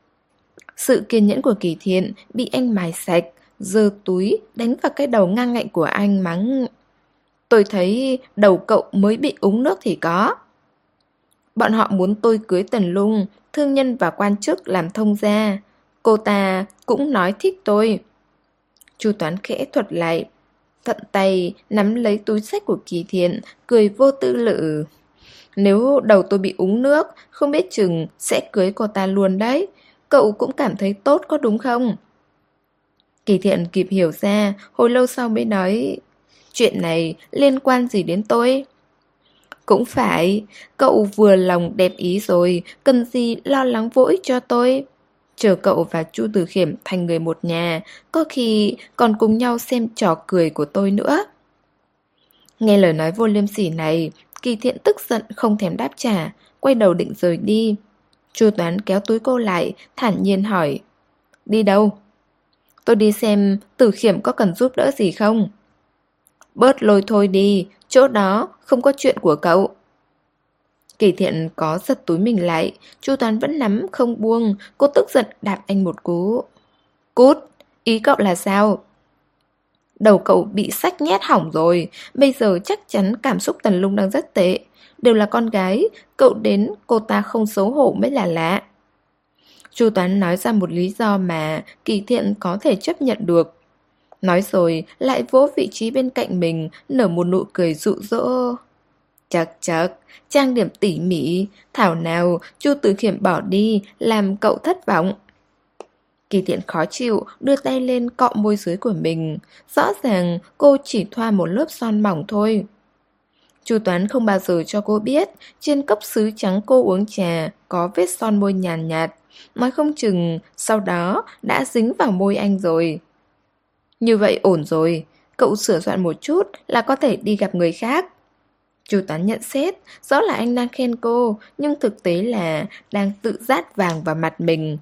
Sự kiên nhẫn của Kỳ Thiện bị anh mài sạch, giơ túi đánh vào cái đầu ngang ngạnh của anh mắng. Tôi thấy đầu cậu mới bị úng nước thì có. Bọn họ muốn tôi cưới Tần Lung, thương nhân và quan chức làm thông gia. Cô ta cũng nói thích tôi. Chu Toán khẽ thuật lại, thuận tay nắm lấy túi xách của Kỳ Thiện, cười vô tư lự. Nếu đầu tôi bị úng nước, không biết chừng sẽ cưới cô ta luôn đấy. Cậu cũng cảm thấy tốt có đúng không? Kỳ Thiện kịp hiểu ra, hồi lâu sau mới nói, chuyện này liên quan gì đến tôi? Cũng phải, cậu vừa lòng đẹp ý rồi, cần gì lo lắng vô ích cho tôi. Chờ cậu và Chu Tử Khiêm thành người một nhà, có khi còn cùng nhau xem trò cười của tôi nữa. Nghe lời nói vô liêm sỉ này, Kỳ Thiện tức giận không thèm đáp trả, quay đầu định rời đi. Chu Toán kéo túi cô lại, thản nhiên hỏi: Đi đâu? Tôi đi xem Tử Khiểm có cần giúp đỡ gì không. Bớt lôi thôi đi, chỗ đó không có chuyện của cậu. Kỳ Thiện có giật túi mình lại, Chu Toán vẫn nắm không buông, cô tức giận đạp anh một cú. Cút, ý cậu là sao? Đầu cậu bị sách nhét hỏng rồi, bây giờ chắc chắn cảm xúc Tần Lung đang rất tệ. Đều là con gái, cậu đến cô ta không xấu hổ mới là lạ. Chu Toán nói ra một lý do mà Kỳ Thiện có thể chấp nhận được. Nói rồi lại vỗ vị trí bên cạnh mình, nở một nụ cười dụ dỗ. Chật chật, trang điểm tỉ mỉ, thảo nào Chu Tử Khiểm bỏ đi, làm cậu thất vọng. Kỳ Thiện khó chịu, đưa tay lên cọ môi dưới của mình. Rõ ràng cô chỉ thoa một lớp son mỏng thôi. Chu Toán không bao giờ cho cô biết, trên cốc sứ trắng cô uống trà có vết son môi nhàn nhạt, nói không chừng sau đó đã dính vào môi anh rồi. Như vậy ổn rồi, cậu sửa soạn một chút là có thể đi gặp người khác. Chu Toán nhận xét, rõ là anh đang khen cô, nhưng thực tế là đang tự rát vàng vào mặt mình.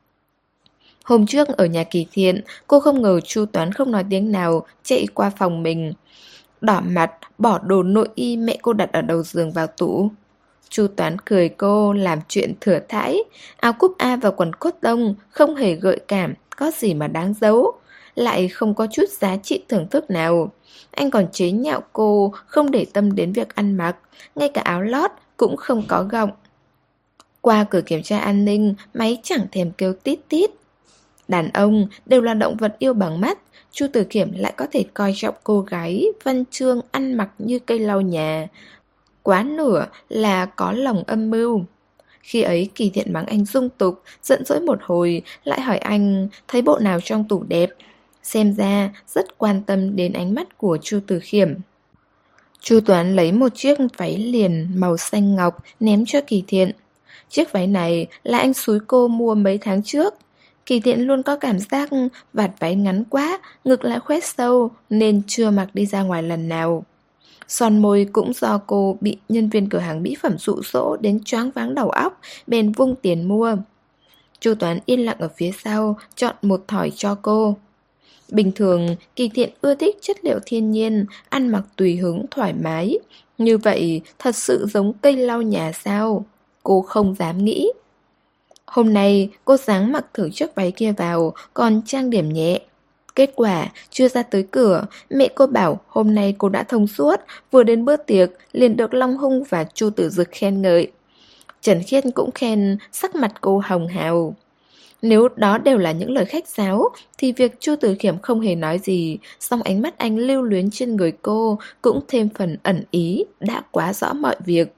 Hôm trước ở nhà Kỳ Thiện, cô không ngờ Chu Toán không nói tiếng nào, chạy qua phòng mình. Đỏ mặt, bỏ đồ nội y mẹ cô đặt ở đầu giường vào tủ. Chu Toán cười cô làm chuyện thừa thãi, áo cúc A và quần cốt tông không hề gợi cảm, có gì mà đáng giấu, lại không có chút giá trị thưởng thức nào. Anh còn chế nhạo cô không để tâm đến việc ăn mặc, ngay cả áo lót cũng không có gọng. Qua cửa kiểm tra an ninh, máy chẳng thèm kêu tít tít. Đàn ông đều là động vật yêu bằng mắt, Chu Tử Khiểm lại có thể coi trọng cô gái văn chương ăn mặc như cây lau nhà. Quá nửa là có lòng âm mưu. Khi ấy Kỳ Thiện mắng anh dung tục, giận dỗi một hồi, lại hỏi anh thấy bộ nào trong tủ đẹp. Xem ra rất quan tâm đến ánh mắt của Chu Tử Khiểm. Chu Toán lấy một chiếc váy liền màu xanh ngọc ném cho Kỳ Thiện. Chiếc váy này là anh xúi cô mua mấy tháng trước. Kỳ Thiện luôn có cảm giác vạt váy ngắn quá, ngực lại khoét sâu nên chưa mặc đi ra ngoài lần nào. Son môi cũng do cô bị nhân viên cửa hàng mỹ phẩm dụ dỗ đến choáng váng đầu óc, bèn vung tiền mua. Chu Toán yên lặng ở phía sau, chọn một thỏi cho cô. Bình thường, Kỳ Thiện ưa thích chất liệu thiên nhiên, ăn mặc tùy hứng thoải mái. Như vậy, thật sự giống cây lau nhà sao? Cô không dám nghĩ. Hôm nay, cô sáng mặc thử chiếc váy kia vào, còn trang điểm nhẹ. Kết quả, chưa ra tới cửa, mẹ cô bảo hôm nay cô đã thông suốt, vừa đến bữa tiệc, liền được Long Hung và Chu Tử Dực khen ngợi. Trần Khiết cũng khen sắc mặt cô hồng hào. Nếu đó đều là những lời khách sáo, thì việc Chu Tử Khiểm không hề nói gì, song ánh mắt anh lưu luyến trên người cô cũng thêm phần ẩn ý, đã quá rõ mọi việc.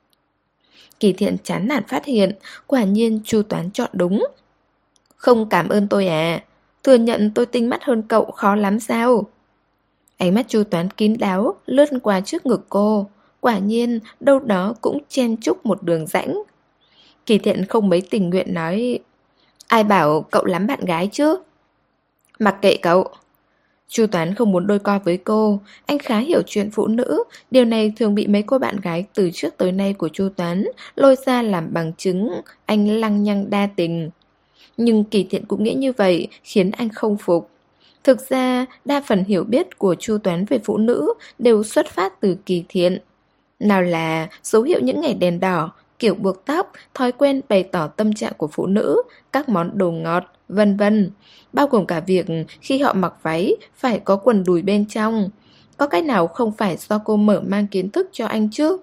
Kỳ Thiện chán nản phát hiện, quả nhiên Chu Toán chọn đúng. Không cảm ơn tôi à? Thừa nhận tôi tinh mắt hơn cậu khó lắm sao? Ánh mắt Chu Toán kín đáo lướt qua trước ngực cô. Quả nhiên đâu đó cũng chen chúc một đường rãnh. Kỳ Thiện không mấy tình nguyện nói: Ai bảo cậu lắm bạn gái chứ? Mặc kệ cậu. Chu Toán không muốn đôi co với cô. Anh khá hiểu chuyện phụ nữ. Điều này thường bị mấy cô bạn gái từ trước tới nay của Chu Toán lôi ra làm bằng chứng anh lăng nhăng đa tình. Nhưng Kỳ Thiện cũng nghĩ như vậy, khiến anh không phục. Thực ra, đa phần hiểu biết của Chu Toán về phụ nữ đều xuất phát từ Kỳ Thiện. Nào là dấu hiệu những ngày đèn đỏ, kiểu buộc tóc, thói quen bày tỏ tâm trạng của phụ nữ, các món đồ ngọt, vân vân. Bao gồm cả việc khi họ mặc váy phải có quần đùi bên trong. Có cái nào không phải do cô mở mang kiến thức cho anh chứ?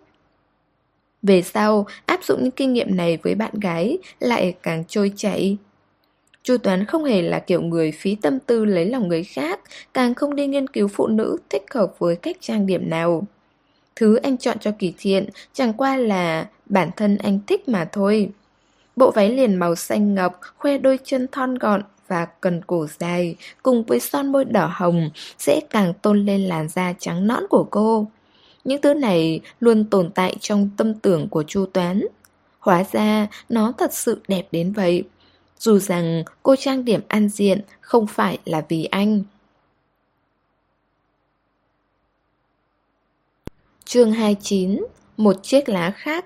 Về sau, áp dụng những kinh nghiệm này với bạn gái lại càng trôi chảy. Chu Toán không hề là kiểu người phí tâm tư lấy lòng người khác, càng không đi nghiên cứu phụ nữ thích hợp với cách trang điểm nào. Thứ anh chọn cho Kỳ Thiện chẳng qua là bản thân anh thích mà thôi. Bộ váy liền màu xanh ngọc, khoe đôi chân thon gọn và cần cổ dài, cùng với son môi đỏ hồng, sẽ càng tôn lên làn da trắng nõn của cô. Những thứ này luôn tồn tại trong tâm tưởng của Chu Toán. Hóa ra nó thật sự đẹp đến vậy. Dù rằng cô trang điểm ăn diện không phải là vì anh. Chương 29. một chiếc lá khác.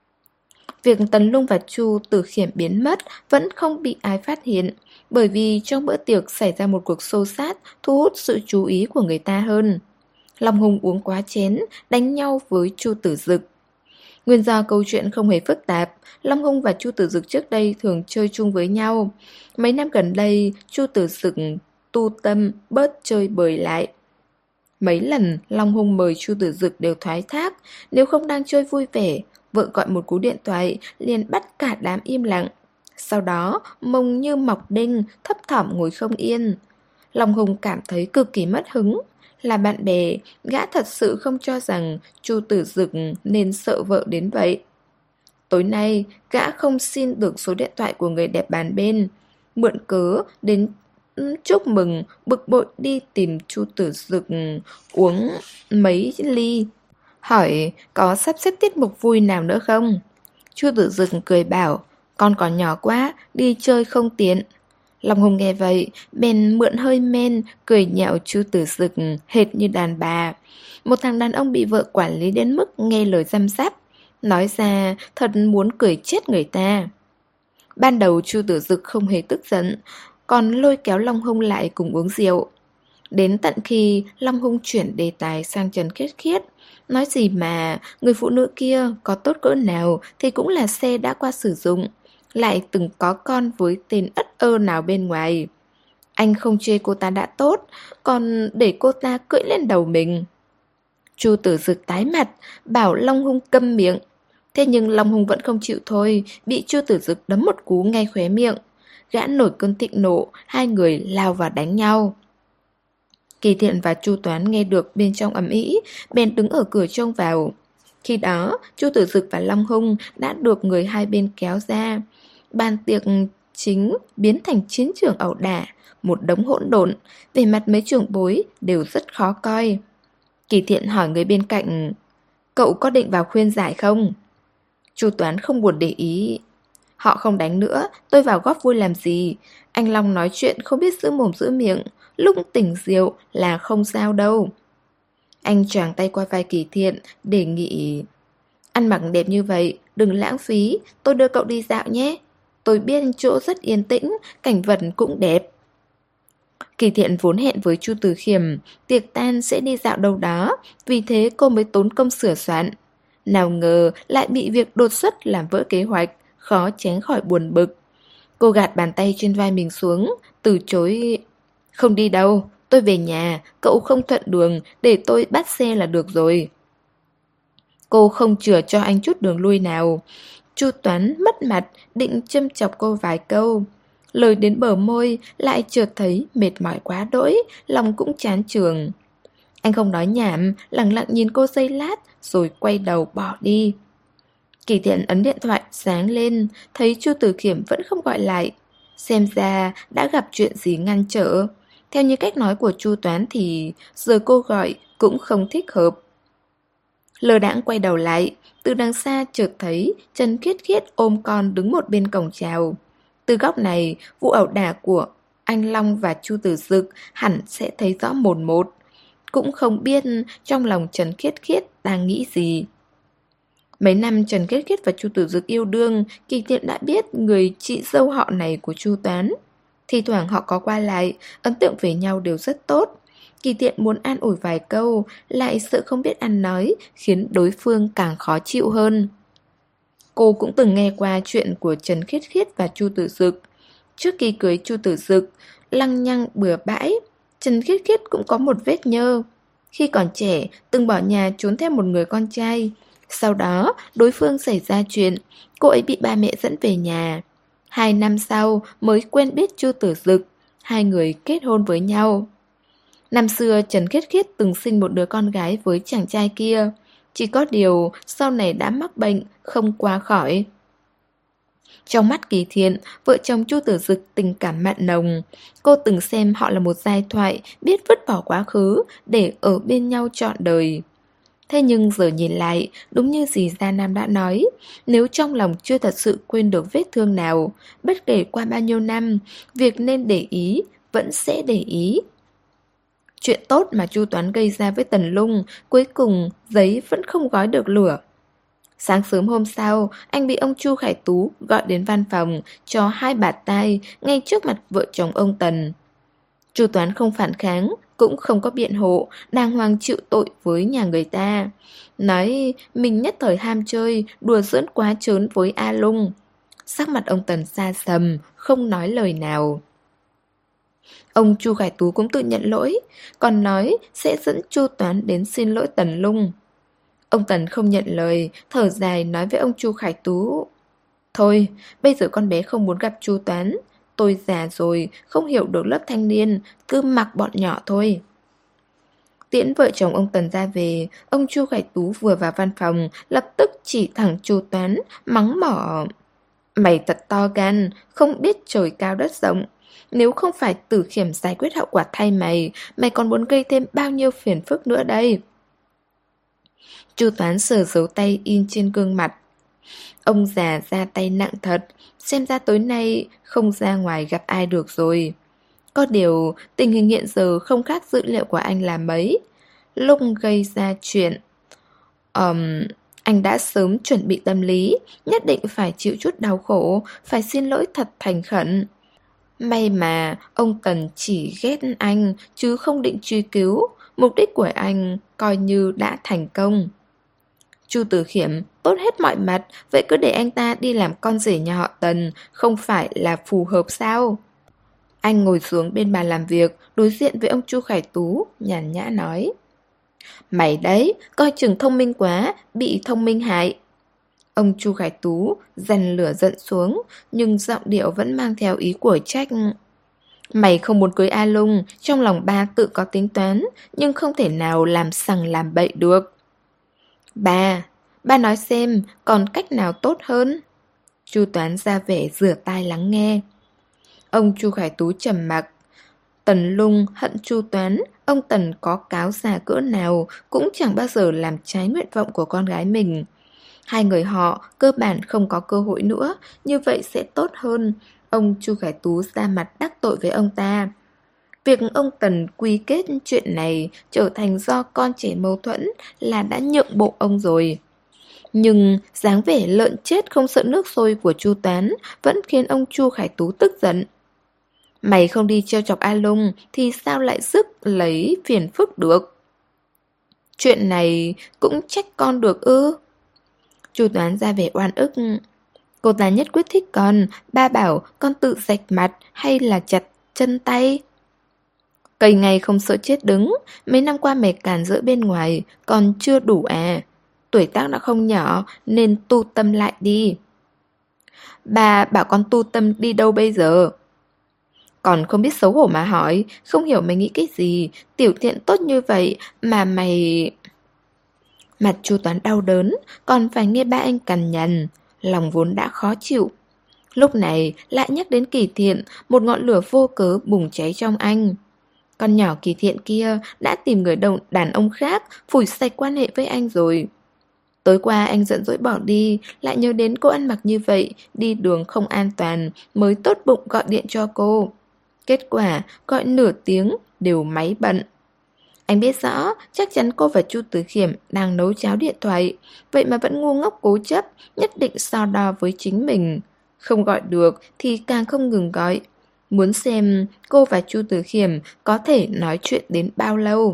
Việc Tần Lung và Chu Tử Khiêm biến mất vẫn không bị ai phát hiện, bởi vì trong bữa tiệc xảy ra một cuộc xô xát thu hút sự chú ý của người ta hơn. Long Hùng uống quá chén, đánh nhau với Chu Tử Dực. Nguyên do câu chuyện không hề phức tạp, Long Hùng và Chu Tử Dực trước đây thường chơi chung với nhau. Mấy năm gần đây, Chu Tử Dực tu tâm bớt chơi bời lại. Mấy lần Long Hùng mời Chu Tử Dực đều thoái thác, nếu không đang chơi vui vẻ, vợ gọi một cú điện thoại liền bắt cả đám im lặng. Sau đó mông như mọc đinh, thấp thỏm ngồi không yên. Long Hùng cảm thấy cực kỳ mất hứng. Là bạn bè, gã thật sự không cho rằng Chu Tử Dực nên sợ vợ đến vậy. Tối nay, gã không xin được số điện thoại của người đẹp bàn bên. Mượn cớ đến chúc mừng, bực bội đi tìm Chu Tử Dực uống mấy ly. Hỏi có sắp xếp tiết mục vui nào nữa không? Chu Tử Dực cười bảo, con còn nhỏ quá, đi chơi không tiện. Long Hùng nghe vậy, bèn mượn hơi men, cười nhạo Chu Tử Dực hệt như đàn bà. Một thằng đàn ông bị vợ quản lý đến mức nghe lời răm rắp. Nói ra thật muốn cười chết người ta. Ban đầu Chu Tử Dực không hề tức giận, còn lôi kéo Long Hùng lại cùng uống rượu. Đến tận khi Long Hùng chuyển đề tài sang Trần Khiết Khiết. Nói gì mà, người phụ nữ kia có tốt cỡ nào thì cũng là xe đã qua sử dụng, lại từng có con với tên ất ơ nào bên ngoài. Anh không chê cô ta đã tốt, còn để cô ta cưỡi lên đầu mình. Chu Tử Dực tái mặt, bảo Long Hùng câm miệng. Thế nhưng Long Hùng vẫn không chịu thôi, bị Chu Tử Dực đấm một cú ngay khóe miệng. Gã nổi cơn thịnh nộ, hai người lao vào đánh nhau. Kỳ Thiện và Chu Toán nghe được bên trong ầm ĩ, bèn đứng ở cửa trông vào. Khi đó, Chu Tử Dực và Long Hùng đã được người hai bên kéo ra. Bàn tiệc chính biến thành chiến trường ẩu đả, một đống hỗn độn, về mặt mấy trưởng bối đều rất khó coi. Kỳ Thiện hỏi người bên cạnh, cậu có định vào khuyên giải không? Chu Toán không buồn để ý. Họ không đánh nữa, tôi vào góp vui làm gì? Anh Long nói chuyện không biết giữ mồm giữ miệng, lúc tỉnh rượu là không sao đâu. Anh choàng tay qua vai Kỳ Thiện, đề nghị, ăn mặc đẹp như vậy, đừng lãng phí, tôi đưa cậu đi dạo nhé. Tôi biết chỗ rất yên tĩnh, cảnh vật cũng đẹp. Kỳ Thiện vốn hẹn với Chu Tử Khiêm tiệc tan sẽ đi dạo đâu đó, vì thế cô mới tốn công sửa soạn. Nào ngờ lại bị việc đột xuất làm vỡ kế hoạch, khó tránh khỏi buồn bực. Cô gạt bàn tay trên vai mình xuống, từ chối. Không đi đâu, tôi về nhà, cậu không thuận đường, để tôi bắt xe là được rồi. Cô không chừa cho anh chút đường lui nào. Chu Toán mất mặt, định châm chọc cô vài câu. Lời đến bờ môi, lại chợt thấy mệt mỏi quá đỗi, lòng cũng chán chường. Anh không nói nhảm, lặng lặng nhìn cô giây lát, rồi quay đầu bỏ đi. Kỳ Thiện ấn điện thoại sáng lên, thấy Chu Tử Khiêm vẫn không gọi lại. Xem ra đã gặp chuyện gì ngăn trở. Theo như cách nói của Chu Toán thì giờ cô gọi cũng không thích hợp. Lơ đãng quay đầu lại, từ đằng xa chợt thấy Trần Khiết Khiết ôm con đứng một bên cổng chào. Từ góc này, vụ ẩu đả của anh Long và Chu Tử Dực hẳn sẽ thấy rõ mồn một. Cũng không biết trong lòng Trần Khiết Khiết đang nghĩ gì. Mấy năm Trần Khiết Khiết và Chu Tử Dực yêu đương, Kỳ Thiện đã biết người chị dâu họ này của Chu Toán. Thì thoảng họ có qua lại, ấn tượng về nhau đều rất tốt. Kỳ Thiện muốn an ủi vài câu, lại sợ không biết ăn nói, khiến đối phương càng khó chịu hơn. Cô cũng từng nghe qua chuyện của Trần Khiết Khiết và Chu Tử Dực. Trước khi cưới Chu Tử Dực, lăng nhăng bừa bãi, Trần Khiết Khiết cũng có một vết nhơ. Khi còn trẻ, từng bỏ nhà trốn theo một người con trai. Sau đó, đối phương xảy ra chuyện, cô ấy bị ba mẹ dẫn về nhà. 2 năm sau mới quen biết Chu Tử Dực, hai người kết hôn với nhau. Năm xưa Trần Khiết Khiết từng sinh một đứa con gái với chàng trai kia. Chỉ có điều sau này đã mắc bệnh, không qua khỏi. Trong mắt Kỳ Thiện, vợ chồng Chu Tử Dực tình cảm mặn nồng. Cô từng xem họ là một giai thoại, biết vứt bỏ quá khứ để ở bên nhau trọn đời. Thế nhưng giờ nhìn lại, đúng như dì Gia Nam đã nói, nếu trong lòng chưa thật sự quên được vết thương nào, bất kể qua bao nhiêu năm, việc nên để ý vẫn sẽ để ý. Chuyện tốt mà Chu Toán gây ra với Tần Lung, cuối cùng giấy vẫn không gói được lửa. Sáng sớm hôm sau, anh bị ông Chu Khải Tú gọi đến văn phòng cho 2 bạt tai ngay trước mặt vợ chồng ông Tần. Chu Toán không phản kháng, cũng không có biện hộ, đàng hoàng chịu tội với nhà người ta. Nói mình nhất thời ham chơi, đùa giỡn quá trớn với A Lung. Sắc mặt ông Tần xa sầm, không nói lời nào. Ông Chu Khải Tú cũng tự nhận lỗi, còn nói sẽ dẫn Chu Toán đến xin lỗi Tần Lung. Ông Tần không nhận lời, thở dài nói với ông Chu Khải Tú. Thôi, bây giờ con bé không muốn gặp Chu Toán. Tôi già rồi, không hiểu được lớp thanh niên, cứ mặc bọn nhỏ thôi. Tiễn vợ chồng ông Tần ra về, ông Chu Khải Tú vừa vào văn phòng, lập tức chỉ thẳng Chu Toán, mắng mỏ. Mày thật to gan, không biết trời cao đất rộng. Nếu không phải Tử Khiểm giải quyết hậu quả thay mày, mày còn muốn gây thêm bao nhiêu phiền phức nữa đây? Chu Toán sờ dấu tay in trên gương mặt. Ông già ra tay nặng thật, xem ra tối nay không ra ngoài gặp ai được rồi. Có điều, tình hình hiện giờ không khác dữ liệu của anh là mấy. Lúc gây ra chuyện, anh đã sớm chuẩn bị tâm lý, nhất định phải chịu chút đau khổ, phải xin lỗi thật thành khẩn. May mà ông Tần chỉ ghét anh chứ không định truy cứu, mục đích của anh coi như đã thành công. Chu Tử Khiểm tốt hết mọi mặt, vậy cứ để anh ta đi làm con rể nhà họ Tần, không phải là phù hợp sao? Anh ngồi xuống bên bàn làm việc, đối diện với ông Chu Khải Tú, nhàn nhã nói. Mày đấy, coi chừng thông minh quá, bị thông minh hại. Ông Chu Khải Tú dằn lửa giận xuống, nhưng giọng điệu vẫn mang theo ý của trách. Mày không muốn cưới A Lung, trong lòng ba tự có tính toán, nhưng không thể nào làm sằng làm bậy được. Ba nói xem, còn cách nào tốt hơn? Chu Toán ra vẻ rửa tai lắng nghe. Ông Chu Khải Tú trầm mặc. Tần Lung hận Chu Toán, ông Tần có cáo già cỡ nào cũng chẳng bao giờ làm trái nguyện vọng của con gái mình. Hai người họ cơ bản không có cơ hội nữa, như vậy sẽ tốt hơn. Ông Chu Khải Tú ra mặt đắc tội với ông ta. Việc ông Tần quy kết chuyện này trở thành do con trẻ mâu thuẫn là đã nhượng bộ ông rồi. Nhưng dáng vẻ lợn chết không sợ nước sôi của Chu Toán vẫn khiến ông Chu Khải Tú tức giận. Mày không đi trêu chọc A Lung thì sao lại rước lấy phiền phức được? Chuyện này cũng trách con được ư? Chu Toán ra vẻ oan ức. Cô ta nhất quyết thích con, ba bảo con tự rạch mặt hay là chặt chân tay. Cây ngày không sợ chết đứng, mấy năm qua mày càn rỡ bên ngoài, còn chưa đủ à? Tuổi tác đã không nhỏ nên tu tâm lại đi. Bà bảo con tu tâm đi đâu bây giờ? Còn không biết xấu hổ mà hỏi, không hiểu mày nghĩ cái gì, tiểu thiện tốt như vậy mà mày... Mặt Chu Toán đau đớn, còn phải nghe ba anh cằn nhằn, lòng vốn đã khó chịu. Lúc này lại nhắc đến Kỳ Thiện, một ngọn lửa vô cớ bùng cháy trong anh. Con nhỏ Kỳ Thiện kia đã tìm người đàn ông khác, phủi sạch quan hệ với anh rồi. Tối qua anh giận dỗi bỏ đi, lại nhớ đến cô ăn mặc như vậy, đi đường không an toàn, mới tốt bụng gọi điện cho cô. Kết quả, gọi nửa tiếng, đều máy bận. Anh biết rõ, chắc chắn cô và Chu Tử Khiểm đang nấu cháo điện thoại, vậy mà vẫn ngu ngốc cố chấp, nhất định so đo với chính mình. Không gọi được thì càng không ngừng gọi. Muốn xem cô và Chu Tử Khiểm có thể nói chuyện đến bao lâu.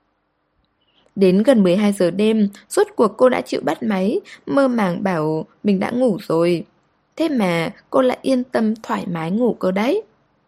Đến gần 12 giờ đêm, rốt cuộc cô đã chịu bắt máy, mơ màng bảo mình đã ngủ rồi. Thế mà cô lại yên tâm thoải mái ngủ cơ đấy.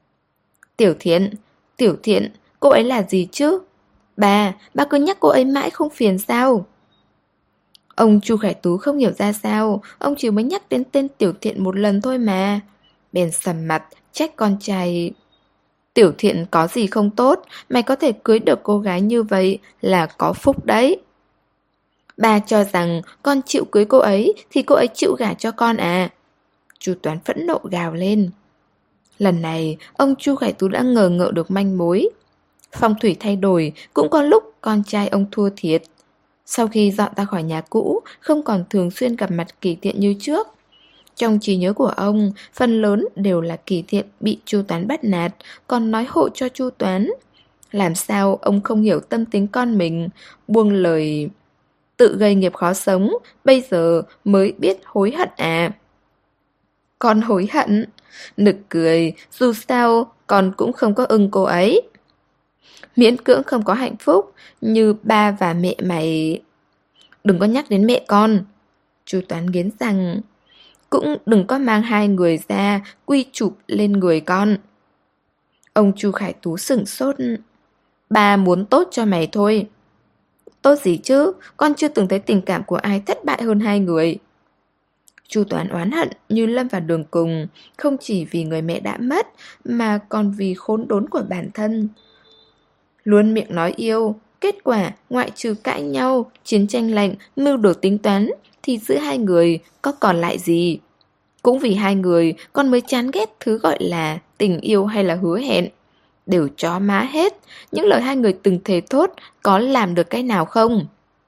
Tiểu Thiện, cô ấy là gì chứ? Bà cứ nhắc cô ấy mãi không phiền sao? Ông Chu Khải Tú không hiểu ra sao, ông chỉ mới nhắc đến tên Tiểu Thiện một lần thôi mà. Bèn sầm mặt, trách con trai. Tiểu Thiện có gì không tốt, mày có thể cưới được cô gái như vậy là có phúc đấy. Bà cho rằng con chịu cưới cô ấy thì cô ấy chịu gả cho con à? Chu Toán phẫn nộ gào lên. Lần này, ông Chu Khải Tú đã ngờ ngợ được manh mối. Phong thủy thay đổi, cũng có lúc con trai ông thua thiệt. Sau khi dọn ra khỏi nhà cũ, không còn thường xuyên gặp mặt Kỳ Thiện như trước. Trong trí nhớ của ông, phần lớn đều là Kỳ Thiện bị Chu Toán bắt nạt, còn nói hộ cho Chu Toán. Làm sao ông không hiểu tâm tính con mình, buông lời. tự gây nghiệp khó sống, bây giờ mới biết hối hận à? Con hối hận? Nực cười, dù sao con cũng không có ưng cô ấy. Miễn cưỡng không có hạnh phúc, như ba và mẹ mày. Đừng có nhắc đến mẹ con. Chu Toán nghiến rằng, cũng đừng có mang hai người ra quy chụp lên người con. Ông Chu Khải Tú sửng sốt. Ba muốn tốt cho mày thôi. Tốt gì chứ, con chưa từng thấy tình cảm của ai thất bại hơn hai người. Chu Toán oán hận như lâm vào đường cùng, không chỉ vì người mẹ đã mất, mà còn vì khốn đốn của bản thân. Luôn miệng nói yêu, kết quả ngoại trừ cãi nhau, chiến tranh lạnh, mưu đồ tính toán, thì giữa hai người có còn lại gì. Cũng vì hai người con mới chán ghét thứ gọi là tình yêu hay là hứa hẹn. Đều chó má hết, những lời hai người từng thề thốt có làm được cái nào không?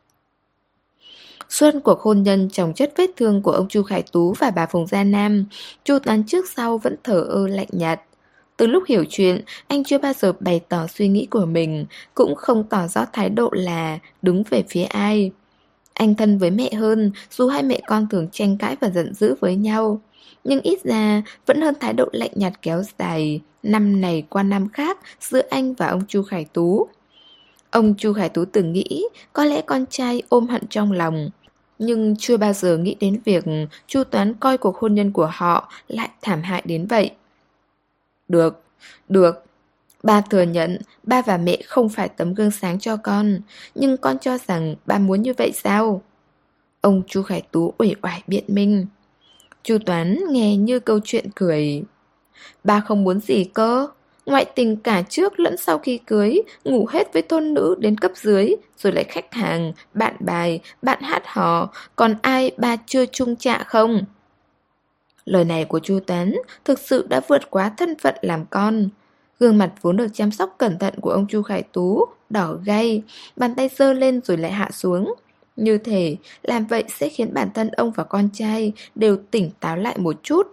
Suốt cuộc hôn nhân chồng chất vết thương của ông Chu Khải Tú và bà Phùng Gia Nam, Chu Toán trước sau vẫn thờ ơ lạnh nhạt. Từ lúc hiểu chuyện, anh chưa bao giờ bày tỏ suy nghĩ của mình, cũng không tỏ rõ thái độ là đứng về phía ai. Anh thân với mẹ hơn, dù hai mẹ con thường tranh cãi và giận dữ với nhau. Nhưng ít ra vẫn hơn thái độ lạnh nhạt kéo dài, năm này qua năm khác giữa anh và ông Chu Khải Tú. Ông Chu Khải Tú từng nghĩ có lẽ con trai ôm hận trong lòng, nhưng chưa bao giờ nghĩ đến việc Chu Toán coi cuộc hôn nhân của họ lại thảm hại đến vậy. Được, được. Ba thừa nhận ba và mẹ không phải tấm gương sáng cho con, nhưng con cho rằng ba muốn như vậy sao? Ông Chu Khải Tú uể oải biện minh. Chu Toán nghe như câu chuyện cười. Ba không muốn gì cơ. Ngoại tình cả trước lẫn sau khi cưới, ngủ hết với thôn nữ đến cấp dưới, rồi lại khách hàng, bạn bài, bạn hát hò, còn ai ba chưa chung chạ không? Lời này của Chu Toán thực sự đã vượt quá thân phận làm con. Gương mặt vốn được chăm sóc cẩn thận của ông Chu Khải Tú đỏ gay, bàn tay giơ lên rồi lại hạ xuống. Như thể làm vậy sẽ khiến bản thân ông và con trai đều tỉnh táo lại một chút.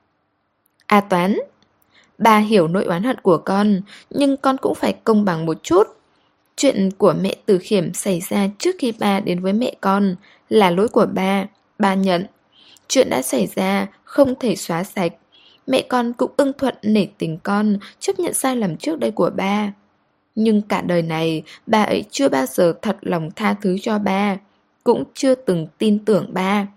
A Toán, ba hiểu nỗi oán hận của con, nhưng con cũng phải công bằng một chút. Chuyện của mẹ Từ Khiểm xảy ra trước khi ba đến với mẹ con là lỗi của ba nhận. Chuyện đã xảy ra không thể xóa sạch. Mẹ con cũng ưng thuận nể tình con, chấp nhận sai lầm trước đây của ba. Nhưng cả đời này, bà ấy chưa bao giờ thật lòng tha thứ cho ba, cũng chưa từng tin tưởng ba.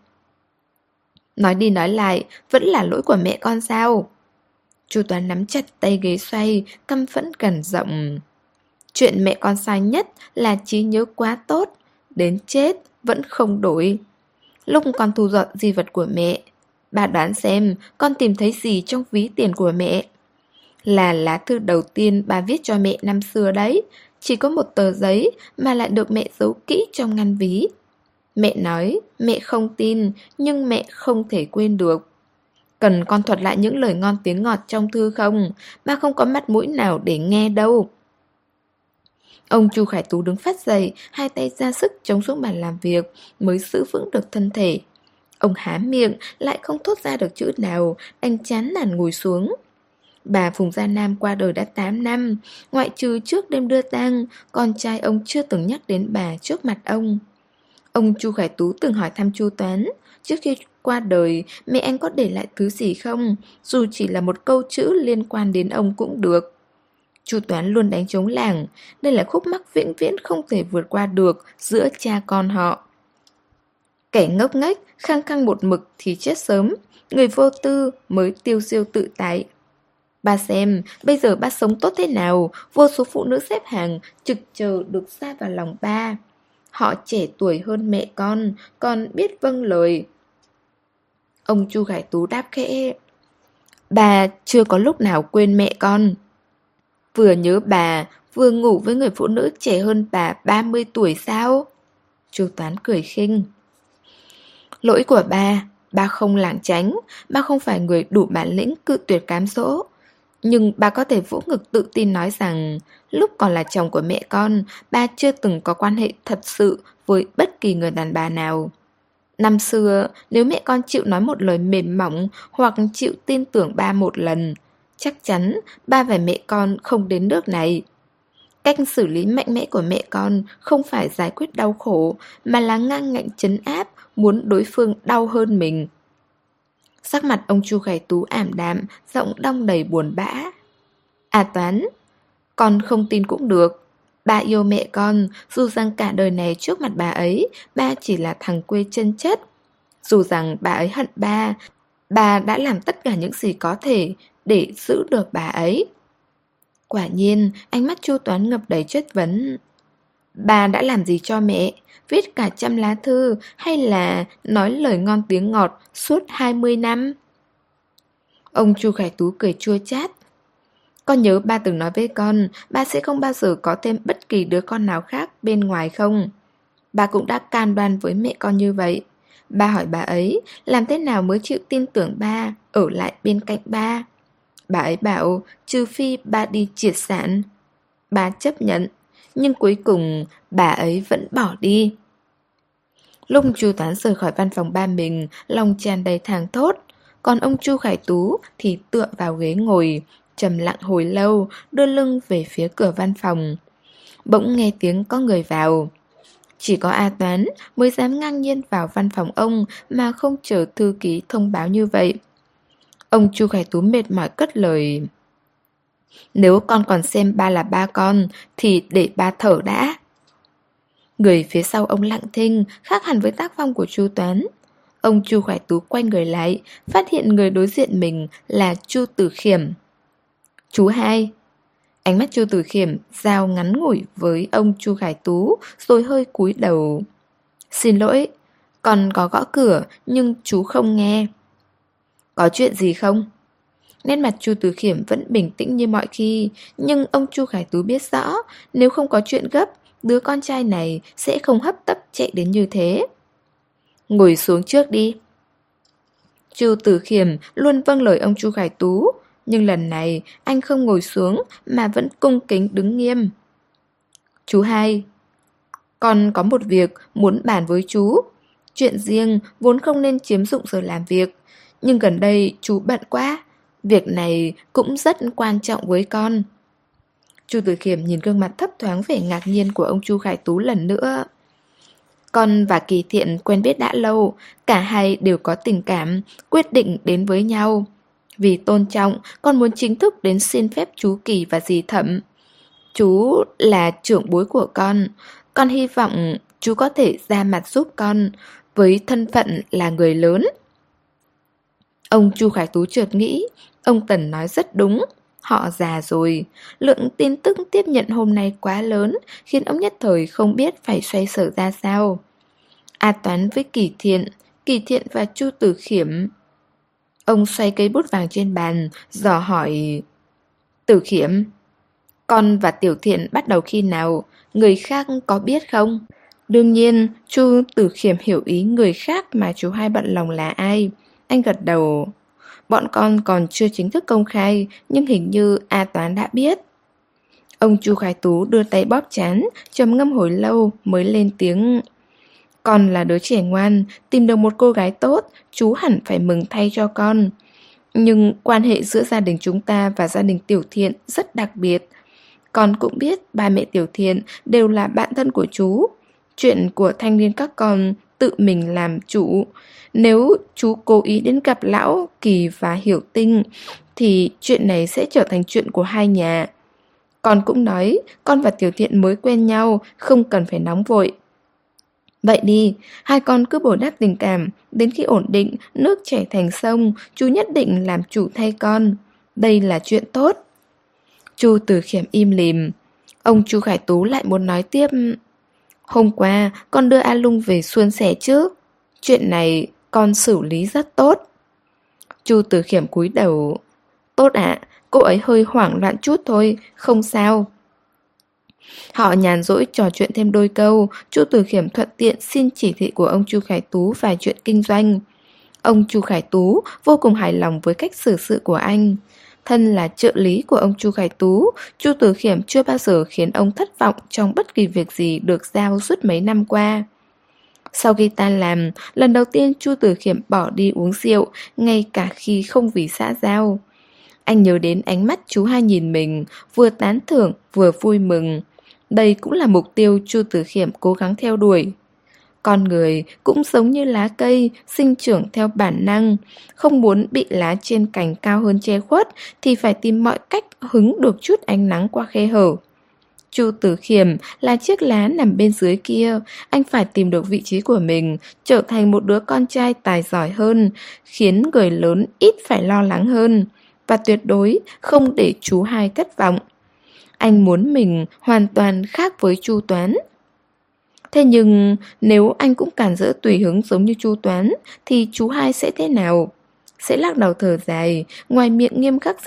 Nói đi nói lại, vẫn là lỗi của mẹ con sao? Chu Toán nắm chặt tay ghế xoay, căm phẫn gằn giọng. Chuyện mẹ con sai nhất là trí nhớ quá tốt, đến chết vẫn không đổi. Lúc con thu dọn di vật của mẹ, bà đoán xem con tìm thấy gì trong ví tiền của mẹ. Là lá thư đầu tiên bà viết cho mẹ năm xưa đấy. Chỉ có một tờ giấy mà lại được mẹ giấu kỹ trong ngăn ví. Mẹ nói mẹ không tin, nhưng mẹ không thể quên được. Cần con thuật lại những lời ngon tiếng ngọt trong thư không? Ba không có mặt mũi nào để nghe đâu. Ông Chu Khải Tú đứng phát dậy, hai tay ra sức chống xuống bàn làm việc, mới giữ vững được thân thể. Ông há miệng, lại không thốt ra được chữ nào, đành chán nản ngồi xuống. Bà Phùng Gia Nam qua đời đã 8 năm, ngoại trừ trước đêm đưa tang, con trai ông chưa từng nhắc đến bà trước mặt ông. Ông Chu Khải Tú từng hỏi thăm Chu Toán, trước khi qua đời, mẹ anh có để lại thứ gì không, dù chỉ là một câu chữ liên quan đến ông cũng được. Chu Toán luôn đánh trống lảng, đây là khúc mắc vĩnh viễn không thể vượt qua được giữa cha con họ. Kẻ ngốc nghếch, khăng khăng một mực thì chết sớm, người vô tư mới tiêu diêu tự tại. Ba xem, bây giờ ba sống tốt thế nào, vô số phụ nữ xếp hàng, trực chờ được xa vào lòng ba. Họ trẻ tuổi hơn mẹ con, còn biết vâng lời. Ông Chu Khải Tú đáp khẽ. Bà chưa có lúc nào quên mẹ con. Vừa nhớ bà, vừa ngủ với người phụ nữ trẻ hơn bà 30 tuổi sao? Chu Toán cười khinh. Lỗi của ba không lảng tránh, ba không phải người đủ bản lĩnh cự tuyệt cám dỗ. Nhưng ba có thể vỗ ngực tự tin nói rằng lúc còn là chồng của mẹ con, ba chưa từng có quan hệ thật sự với bất kỳ người đàn bà nào. Năm xưa, nếu mẹ con chịu nói một lời mềm mỏng hoặc chịu tin tưởng ba một lần, chắc chắn ba và mẹ con không đến nước này. Cách xử lý mạnh mẽ của mẹ con không phải giải quyết đau khổ, mà là ngang ngạnh trấn áp, muốn đối phương đau hơn mình. Sắc mặt ông Chu Khải Tú ảm đạm, giọng đong đầy buồn bã. À Toán, con không tin cũng được. Ba yêu mẹ con, dù rằng cả đời này trước mặt bà ấy, ba chỉ là thằng quê chân chất. Dù rằng bà ấy hận ba đã làm tất cả những gì có thể để giữ được bà ấy. Quả nhiên, ánh mắt Chu Toán ngập đầy chất vấn. Bà đã làm gì cho mẹ? Viết cả trăm lá thư hay là nói lời ngon tiếng ngọt suốt 20 năm? Ông Chu Khải Tú cười chua chát. Con nhớ ba từng nói với con, ba sẽ không bao giờ có thêm bất kỳ đứa con nào khác bên ngoài không? Ba cũng đã cam đoan với mẹ con như vậy. Ba hỏi bà ấy, làm thế nào mới chịu tin tưởng ba, ở lại bên cạnh ba? Bà ấy bảo, trừ phi ba đi triệt sản. Ba chấp nhận, nhưng cuối cùng bà ấy vẫn bỏ đi. Lúc Chu Toán rời khỏi văn phòng ba mình, lòng tràn đầy thảng thốt. Còn ông Chu Khải Tú thì tựa vào ghế ngồi, trầm lặng hồi lâu, đưa lưng về phía cửa văn phòng. Bỗng nghe tiếng có người vào. Chỉ có A Toán mới dám ngang nhiên vào văn phòng ông mà không chờ thư ký thông báo như vậy. Ông Chu Khải Tú mệt mỏi cất lời. Nếu con còn xem ba là ba con thì để ba thở đã. Người phía sau ông lặng thinh, khác hẳn với tác phong của Chu Toán. Ông Chu Khải Tú quay người lại, phát hiện người đối diện mình là Chu Tử Khiểm. Chú hai. Ánh mắt Chu Tử Khiểm giao ngắn ngủi với ông Chu Khải Tú, rồi hơi cúi đầu. Xin lỗi, con có gõ cửa nhưng chú không nghe. Có chuyện gì không? Nét mặt Chu Tử Khiểm vẫn bình tĩnh như mọi khi, nhưng ông Chu Khải Tú biết rõ, nếu không có chuyện gấp, đứa con trai này sẽ không hấp tấp chạy đến như thế. Ngồi xuống trước đi. Chu Tử Khiểm luôn vâng lời ông Chu Khải Tú, nhưng lần này anh không ngồi xuống mà vẫn cung kính đứng nghiêm. Chú hai, con có một việc muốn bàn với chú. Chuyện riêng vốn không nên chiếm dụng giờ làm việc, nhưng gần đây chú bận quá. Việc này cũng rất quan trọng với con. Chu Tử Khiểm nhìn gương mặt thấp thoáng vẻ ngạc nhiên của ông Chu Khải Tú lần nữa. Con và Kỳ Thiện quen biết đã lâu, cả hai đều có tình cảm, quyết định đến với nhau. Vì tôn trọng, con muốn chính thức đến xin phép chú Kỳ và dì Thẩm. Chú là trưởng bối của con hy vọng chú có thể ra mặt giúp con, với thân phận là người lớn. Ông Chu Khải Tú chợt nghĩ, ông Tần nói rất đúng. Họ già rồi, lượng tin tức tiếp nhận hôm nay quá lớn, khiến ông nhất thời không biết phải xoay sở ra sao. A Toán với Kỳ Thiện và Chu Tử Khiểm. Ông xoay cây bút vàng trên bàn, dò hỏi. Tử Khiểm, con và Tiểu Thiện bắt đầu khi nào? Người khác có biết không? Đương nhiên, Chu Tử Khiểm hiểu ý người khác mà chú hai bận lòng là ai. Anh gật đầu. Bọn con còn chưa chính thức công khai, nhưng hình như A Toán đã biết. Ông Chu Khải Tú đưa tay bóp trán, trầm ngâm hồi lâu mới lên tiếng. Con là đứa trẻ ngoan, tìm được một cô gái tốt, chú hẳn phải mừng thay cho con. Nhưng quan hệ giữa gia đình chúng ta và gia đình Tiểu Thiện rất đặc biệt. Con cũng biết ba mẹ Tiểu Thiện đều là bạn thân của chú. Chuyện của thanh niên các con tự mình làm chủ. Nếu chú cố ý đến gặp Lão, Kỳ và Hiểu Tinh thì chuyện này sẽ trở thành chuyện của hai nhà. Con cũng nói con và Tiểu Thiện mới quen nhau, không cần phải nóng vội. Vậy đi, hai con cứ bồi đắp tình cảm, đến khi ổn định, nước chảy thành sông, chú nhất định làm chủ thay con. Đây là chuyện tốt. Chu Tử Khiểm im lìm. Ông Chu Khải Tú lại muốn nói tiếp. Hôm qua, con đưa A Lung về suôn sẻ trước. Chuyện này con xử lý rất tốt. Chu Tử Khiểm cúi đầu. Tốt ạ, cô ấy hơi hoảng loạn chút thôi, không sao. Họ nhàn rỗi trò chuyện thêm đôi câu. Chu Tử Khiểm thuận tiện xin chỉ thị của ông Chu Khải Tú vài chuyện kinh doanh. Ông Chu Khải Tú vô cùng hài lòng với cách xử sự của anh. Thân là trợ lý của ông Chu Khải Tú, Chu Tử Khiểm chưa bao giờ khiến ông thất vọng trong bất kỳ việc gì được giao suốt mấy năm qua. Sau khi tan làm, lần đầu tiên Chu Tử Khiểm bỏ đi uống rượu, ngay cả khi không vì xã giao. Anh nhớ đến ánh mắt chú hai nhìn mình, vừa tán thưởng vừa vui mừng. Đây cũng là mục tiêu Chu Tử Khiêm cố gắng theo đuổi. Con người cũng giống như lá cây, sinh trưởng theo bản năng. Không muốn bị lá trên cành cao hơn che khuất thì phải tìm mọi cách hứng được chút ánh nắng qua khe hở. Chu Tử Khiêm là chiếc lá nằm bên dưới kia. Anh phải tìm được vị trí của mình, trở thành một đứa con trai tài giỏi hơn, khiến người lớn ít phải lo lắng hơn, và tuyệt đối không để chú hai thất vọng. Anh muốn mình hoàn toàn khác với Chu Toán. Thế nhưng nếu anh cũng cản rỡ tùy hứng giống như Chu Toán thì chú hai sẽ thế nào? Sẽ lắc đầu thở dài, ngoài miệng nghiêm khắc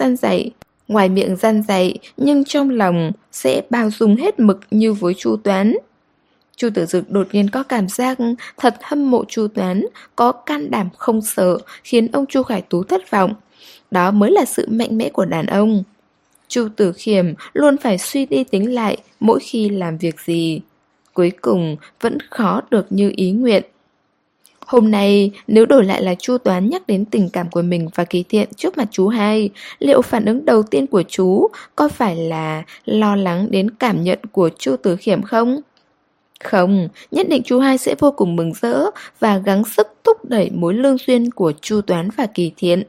gian dạy nhưng trong lòng sẽ bao dung hết mực như với Chu Toán. Chu Tử Dực đột nhiên có cảm giác thật hâm mộ Chu Toán, có can đảm không sợ, khiến ông Chu Khải Tú thất vọng. Đó mới là sự mạnh mẽ của đàn ông. Chu Tử Khiêm luôn phải suy đi tính lại mỗi khi làm việc gì. Cuối cùng vẫn khó được như ý nguyện. Hôm nay nếu đổi lại là Chu Toán nhắc đến tình cảm của mình và Kỳ Thiện trước mặt chú hai, liệu phản ứng đầu tiên của chú có phải là lo lắng đến cảm nhận của Chu Tử Khiêm không? Không, nhất định chú hai sẽ vô cùng mừng rỡ và gắng sức thúc đẩy mối lương duyên của Chu Toán và Kỳ Thiện.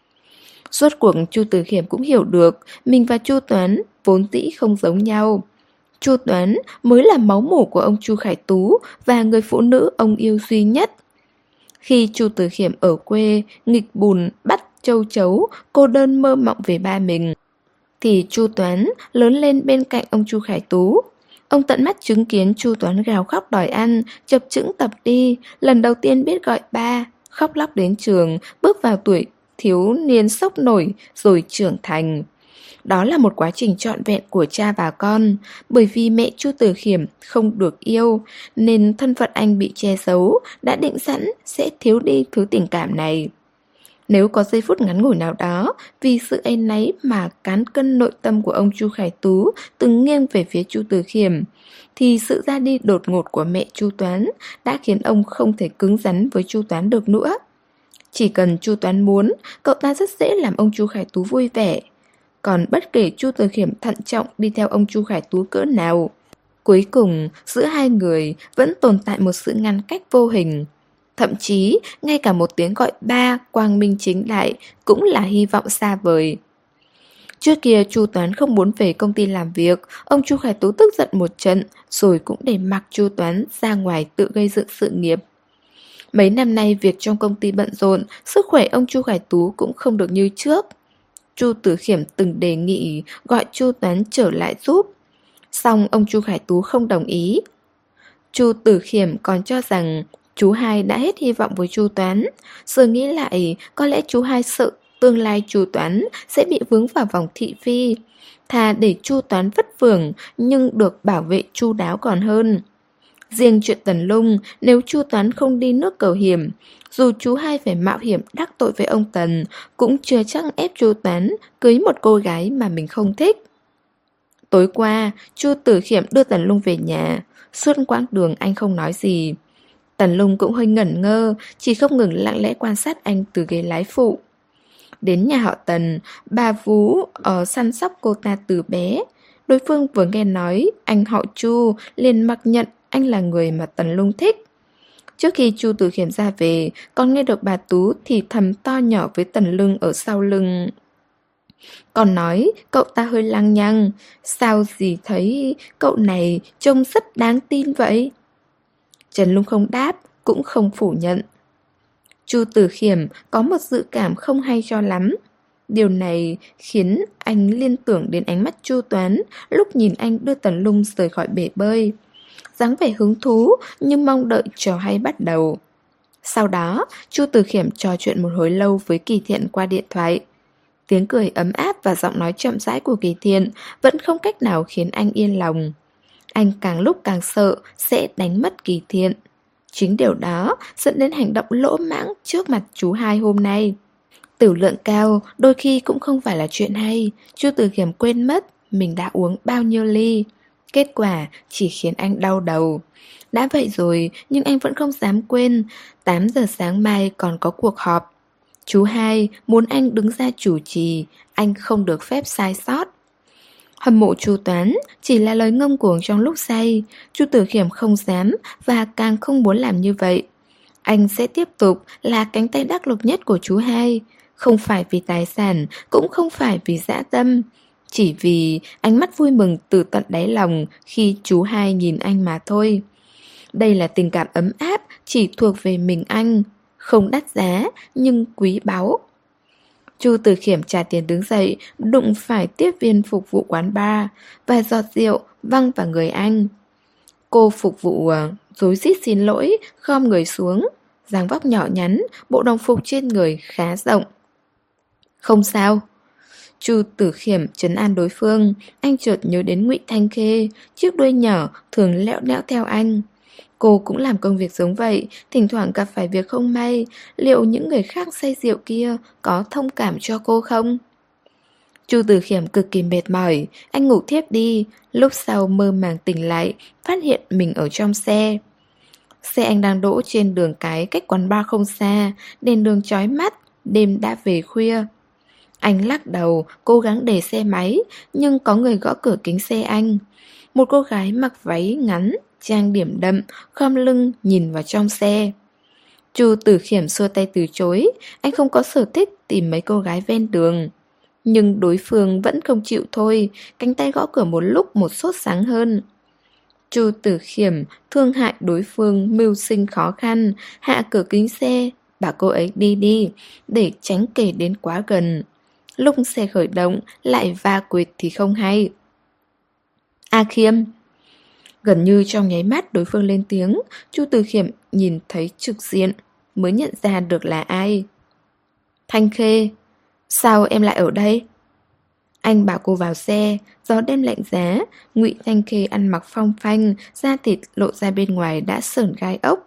Rốt cuộc Chu Tử Khiêm cũng hiểu được mình và Chu Toán vốn dĩ không giống nhau. Chu Toán mới là máu mủ của ông Chu Khải Tú và người phụ nữ ông yêu duy nhất. Khi Chu Tử Khiêm ở quê, nghịch bùn, bắt châu chấu, cô đơn mơ mộng về ba mình, thì Chu Toán lớn lên bên cạnh ông Chu Khải Tú. Ông tận mắt chứng kiến Chu Toán gào khóc đòi ăn, chập chững tập đi, lần đầu tiên biết gọi ba, khóc lóc đến trường, bước vào tuổi thiếu niên sốc nổi rồi trưởng thành. Đó là một quá trình trọn vẹn của cha và con. Bởi vì mẹ Chu Tử Khiêm không được yêu nên thân phận anh bị che giấu, đã định sẵn sẽ thiếu đi thứ tình cảm này. Nếu có giây phút ngắn ngủi nào đó vì sự áy náy mà cán cân nội tâm của ông Chu Khải Tú từng nghiêng về phía Chu Tử Khiêm, thì sự ra đi đột ngột của mẹ Chu Toán đã khiến ông không thể cứng rắn với Chu Toán được nữa. Chỉ cần Chu Toán muốn, cậu ta rất dễ làm ông Chu Khải Tú vui vẻ. Còn bất kể Chu Tử Khiêm thận trọng đi theo ông Chu Khải Tú cỡ nào, cuối cùng giữa hai người vẫn tồn tại một sự ngăn cách vô hình. Thậm chí ngay cả một tiếng gọi ba quang minh chính đại cũng là hy vọng xa vời. Trước kia Chu Toán không muốn về công ty làm việc, ông Chu Khải Tú tức giận một trận rồi cũng để mặc Chu Toán ra ngoài tự gây dựng sự nghiệp. Mấy năm nay việc trong công ty bận rộn, sức khỏe ông Chu Khải Tú cũng không được như trước. Chu Tử Khiêm từng đề nghị gọi Chu Toán trở lại giúp, song ông Chu Khải Tú không đồng ý. Chu Tử Khiêm còn cho rằng chú hai đã hết hy vọng với Chu Toán. Giờ nghĩ lại, có lẽ chú hai sợ tương lai Chu Toán sẽ bị vướng vào vòng thị phi, thà để Chu Toán vất vưởng nhưng được bảo vệ chu đáo còn hơn. Riêng chuyện Tần Lung, nếu Chu Toán không đi nước Cờ Hiểm, dù chú hai phải mạo hiểm đắc tội với ông Tần, cũng chưa chắc ép Chu Toán cưới một cô gái mà mình không thích. Tối qua, Chu Tử Khiêm đưa Tần Lung về nhà. Suốt quãng đường anh không nói gì. Tần Lung cũng hơi ngẩn ngơ, chỉ không ngừng lặng lẽ quan sát anh từ ghế lái phụ. Đến nhà họ Tần, bà Vú săn sóc cô ta từ bé. Đối phương vừa nghe nói anh họ Chu liền mặc nhận anh là người mà Tần Lung thích. Trước khi Chu Tử Khiêm ra về, còn nghe được bà Tú thì thầm to nhỏ với Tần Lung ở sau lưng. Còn nói cậu ta hơi lăng nhăng, sao gì thấy cậu này trông rất đáng tin vậy? Trần Lung không đáp, cũng không phủ nhận. Chu Tử Khiêm có một dự cảm không hay cho lắm. Điều này khiến anh liên tưởng đến ánh mắt Chu Toán lúc nhìn anh đưa Tần Lung rời khỏi bể bơi. Dáng vẻ hứng thú như mong đợi trò hay bắt đầu. Sau đó, Chu Tử Khiêm trò chuyện một hồi lâu với Kỳ Thiện qua điện thoại. Tiếng cười ấm áp và giọng nói chậm rãi của Kỳ Thiện vẫn không cách nào khiến anh yên lòng. Anh càng lúc càng sợ sẽ đánh mất Kỳ Thiện. Chính điều đó dẫn đến hành động lỗ mãng trước mặt chú hai hôm nay. Tửu lượng cao đôi khi cũng không phải là chuyện hay. Chu Tử Khiêm quên mất mình đã uống bao nhiêu ly. Kết quả chỉ khiến anh đau đầu. Đã vậy rồi nhưng anh vẫn không dám quên 8 giờ sáng mai còn có cuộc họp. Chú hai muốn anh đứng ra chủ trì, anh không được phép sai sót. Hâm mộ Chu Toán chỉ là lời ngông cuồng trong lúc say. Chu Tử Khiêm không dám và càng không muốn làm như vậy. Anh sẽ tiếp tục là cánh tay đắc lực nhất của chú hai. Không phải vì tài sản, cũng không phải vì dã tâm. Chỉ vì ánh mắt vui mừng từ tận đáy lòng khi chú hai nhìn anh mà thôi. Đây là tình cảm ấm áp chỉ thuộc về mình anh. Không đắt giá nhưng quý báu. Chu Tử Khiêm trả tiền đứng dậy, đụng phải tiếp viên phục vụ quán bar, và giọt rượu văng vào người anh. Cô phục vụ rối rít xin lỗi, khom người xuống. Dáng vóc nhỏ nhắn, bộ đồng phục trên người khá rộng. Không sao. Chu Tử Khiêm trấn an đối phương. Anh chợt nhớ đến Ngụy Thanh Khê, chiếc đuôi nhỏ thường lẽo đẽo theo anh. Cô cũng làm công việc giống vậy, thỉnh thoảng gặp phải việc không may. Liệu những người khác say rượu kia có thông cảm cho cô không? Chu Tử Khiêm cực kỳ mệt mỏi. Anh ngủ thiếp đi. Lúc sau mơ màng tỉnh lại, phát hiện mình ở trong xe. Xe anh đang đỗ trên đường cái cách quán bar không xa. Đèn đường chói mắt. Đêm đã về khuya. Anh lắc đầu, cố gắng để xe máy. Nhưng có người gõ cửa kính xe anh. Một cô gái mặc váy ngắn, trang điểm đậm, khom lưng nhìn vào trong xe. Chu Tử Khiêm xua tay từ chối. Anh không có sở thích tìm mấy cô gái ven đường. Nhưng đối phương vẫn không chịu thôi. Cánh tay gõ cửa một lúc một sốt sáng hơn. Chu Tử Khiêm thương hại đối phương mưu sinh khó khăn, hạ cửa kính xe, bảo cô ấy đi đi, để tránh kể đến quá gần. Lúc xe khởi động lại va quệt thì không hay. A Khiêm. Gần như trong nháy mắt đối phương lên tiếng. Chu Tử Khiêm nhìn thấy trực diện, mới nhận ra được là ai. Thanh Khê. Sao em lại ở đây? Anh bảo cô vào xe. Gió đêm lạnh giá. Ngụy Thanh Khê ăn mặc phong phanh, da thịt lộ ra bên ngoài đã sởn gai ốc.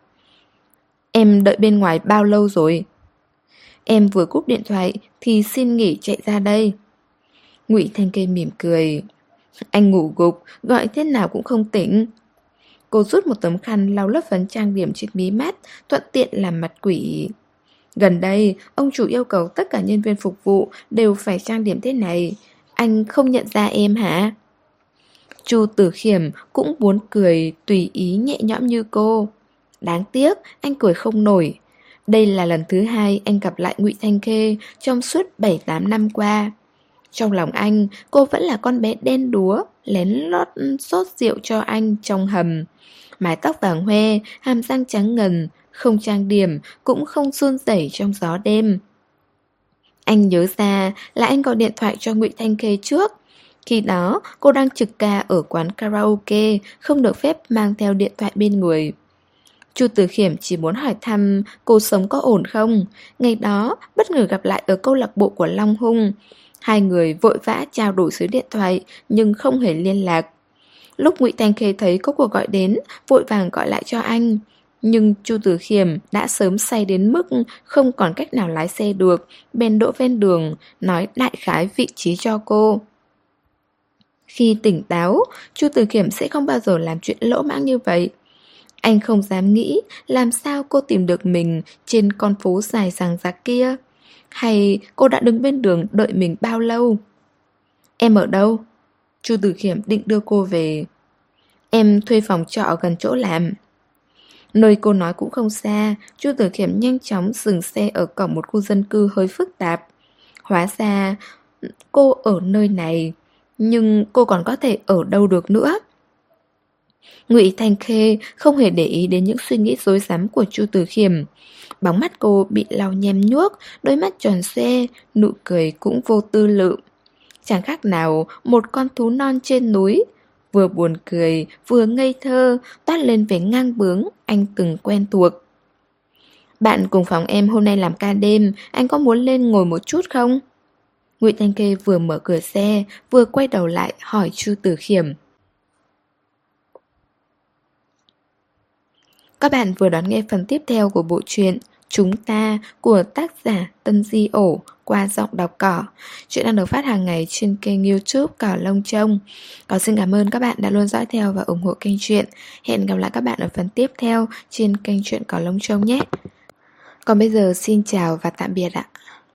Em đợi bên ngoài bao lâu rồi? Em vừa cúp điện thoại thì xin nghỉ chạy ra đây. Ngụy Thanh Khê mỉm cười. Anh ngủ gục, gọi thế nào cũng không tỉnh. Cô rút một tấm khăn lau lớp phấn trang điểm trên mí mắt, thuận tiện làm mặt quỷ. Gần đây, ông chủ yêu cầu tất cả nhân viên phục vụ đều phải trang điểm thế này. Anh không nhận ra em hả? Chu Tử Khiêm cũng muốn cười tùy ý nhẹ nhõm như cô. Đáng tiếc, anh cười không nổi. Đây là lần thứ hai anh gặp lại Ngụy Thanh Khê trong suốt 7-8 năm qua. Trong lòng anh, cô vẫn là con bé đen đúa, lén lót sốt rượu cho anh trong hầm. Mái tóc vàng hoe, hàm răng trắng ngần, không trang điểm, cũng không run rẩy trong gió đêm. Anh nhớ ra là anh gọi điện thoại cho Ngụy Thanh Khê trước. Khi đó, cô đang trực ca ở quán karaoke, không được phép mang theo điện thoại bên người. Chu Tử Khiêm chỉ muốn hỏi thăm cô sống có ổn không. Ngày đó, bất ngờ gặp lại ở câu lạc bộ của Long Hung. Hai người vội vã trao đổi số điện thoại nhưng không hề liên lạc. Lúc Ngụy Thanh Khê thấy có cuộc gọi đến, vội vàng gọi lại cho anh. Nhưng Chu Tử Khiêm đã sớm say đến mức không còn cách nào lái xe được, bèn đỗ ven đường, nói đại khái vị trí cho cô. Khi tỉnh táo, Chu Tử Khiêm sẽ không bao giờ làm chuyện lỗ mãng như vậy. Anh không dám nghĩ làm sao cô tìm được mình trên con phố dài dằng dặc kia. Hay cô đã đứng bên đường đợi mình bao lâu? Em ở đâu? Chu Tử Khiêm định đưa cô về. Em thuê phòng trọ gần chỗ làm. Nơi cô nói cũng không xa. Chu Tử Khiêm nhanh chóng dừng xe ở cổng một khu dân cư hơi phức tạp. Hóa ra cô ở nơi này. Nhưng cô còn có thể ở đâu được nữa? Ngụy Thanh Khê không hề để ý đến những suy nghĩ rối rắm của Chu Tử Khiêm. Bóng mắt cô bị lau nhem nhuốc, đôi mắt tròn xoe, nụ cười cũng vô tư lự. Chẳng khác nào một con thú non trên núi, vừa buồn cười, vừa ngây thơ, toát lên vẻ ngang bướng anh từng quen thuộc. Bạn cùng phòng em hôm nay làm ca đêm, anh có muốn lên ngồi một chút không? Ngụy Thanh Khê vừa mở cửa xe, vừa quay đầu lại hỏi Chu Tử Khiêm. Các bạn vừa đón nghe phần tiếp theo của bộ truyện Chúng Ta của tác giả Tân Di Ổ qua giọng đọc Cỏ. Chuyện đang được phát hàng ngày trên kênh YouTube Cỏ Lông Trông. Cỏ xin cảm ơn các bạn đã luôn dõi theo và ủng hộ kênh truyện. Hẹn gặp lại các bạn ở phần tiếp theo trên kênh truyện Cỏ Lông Trông nhé. Còn bây giờ xin chào và tạm biệt ạ.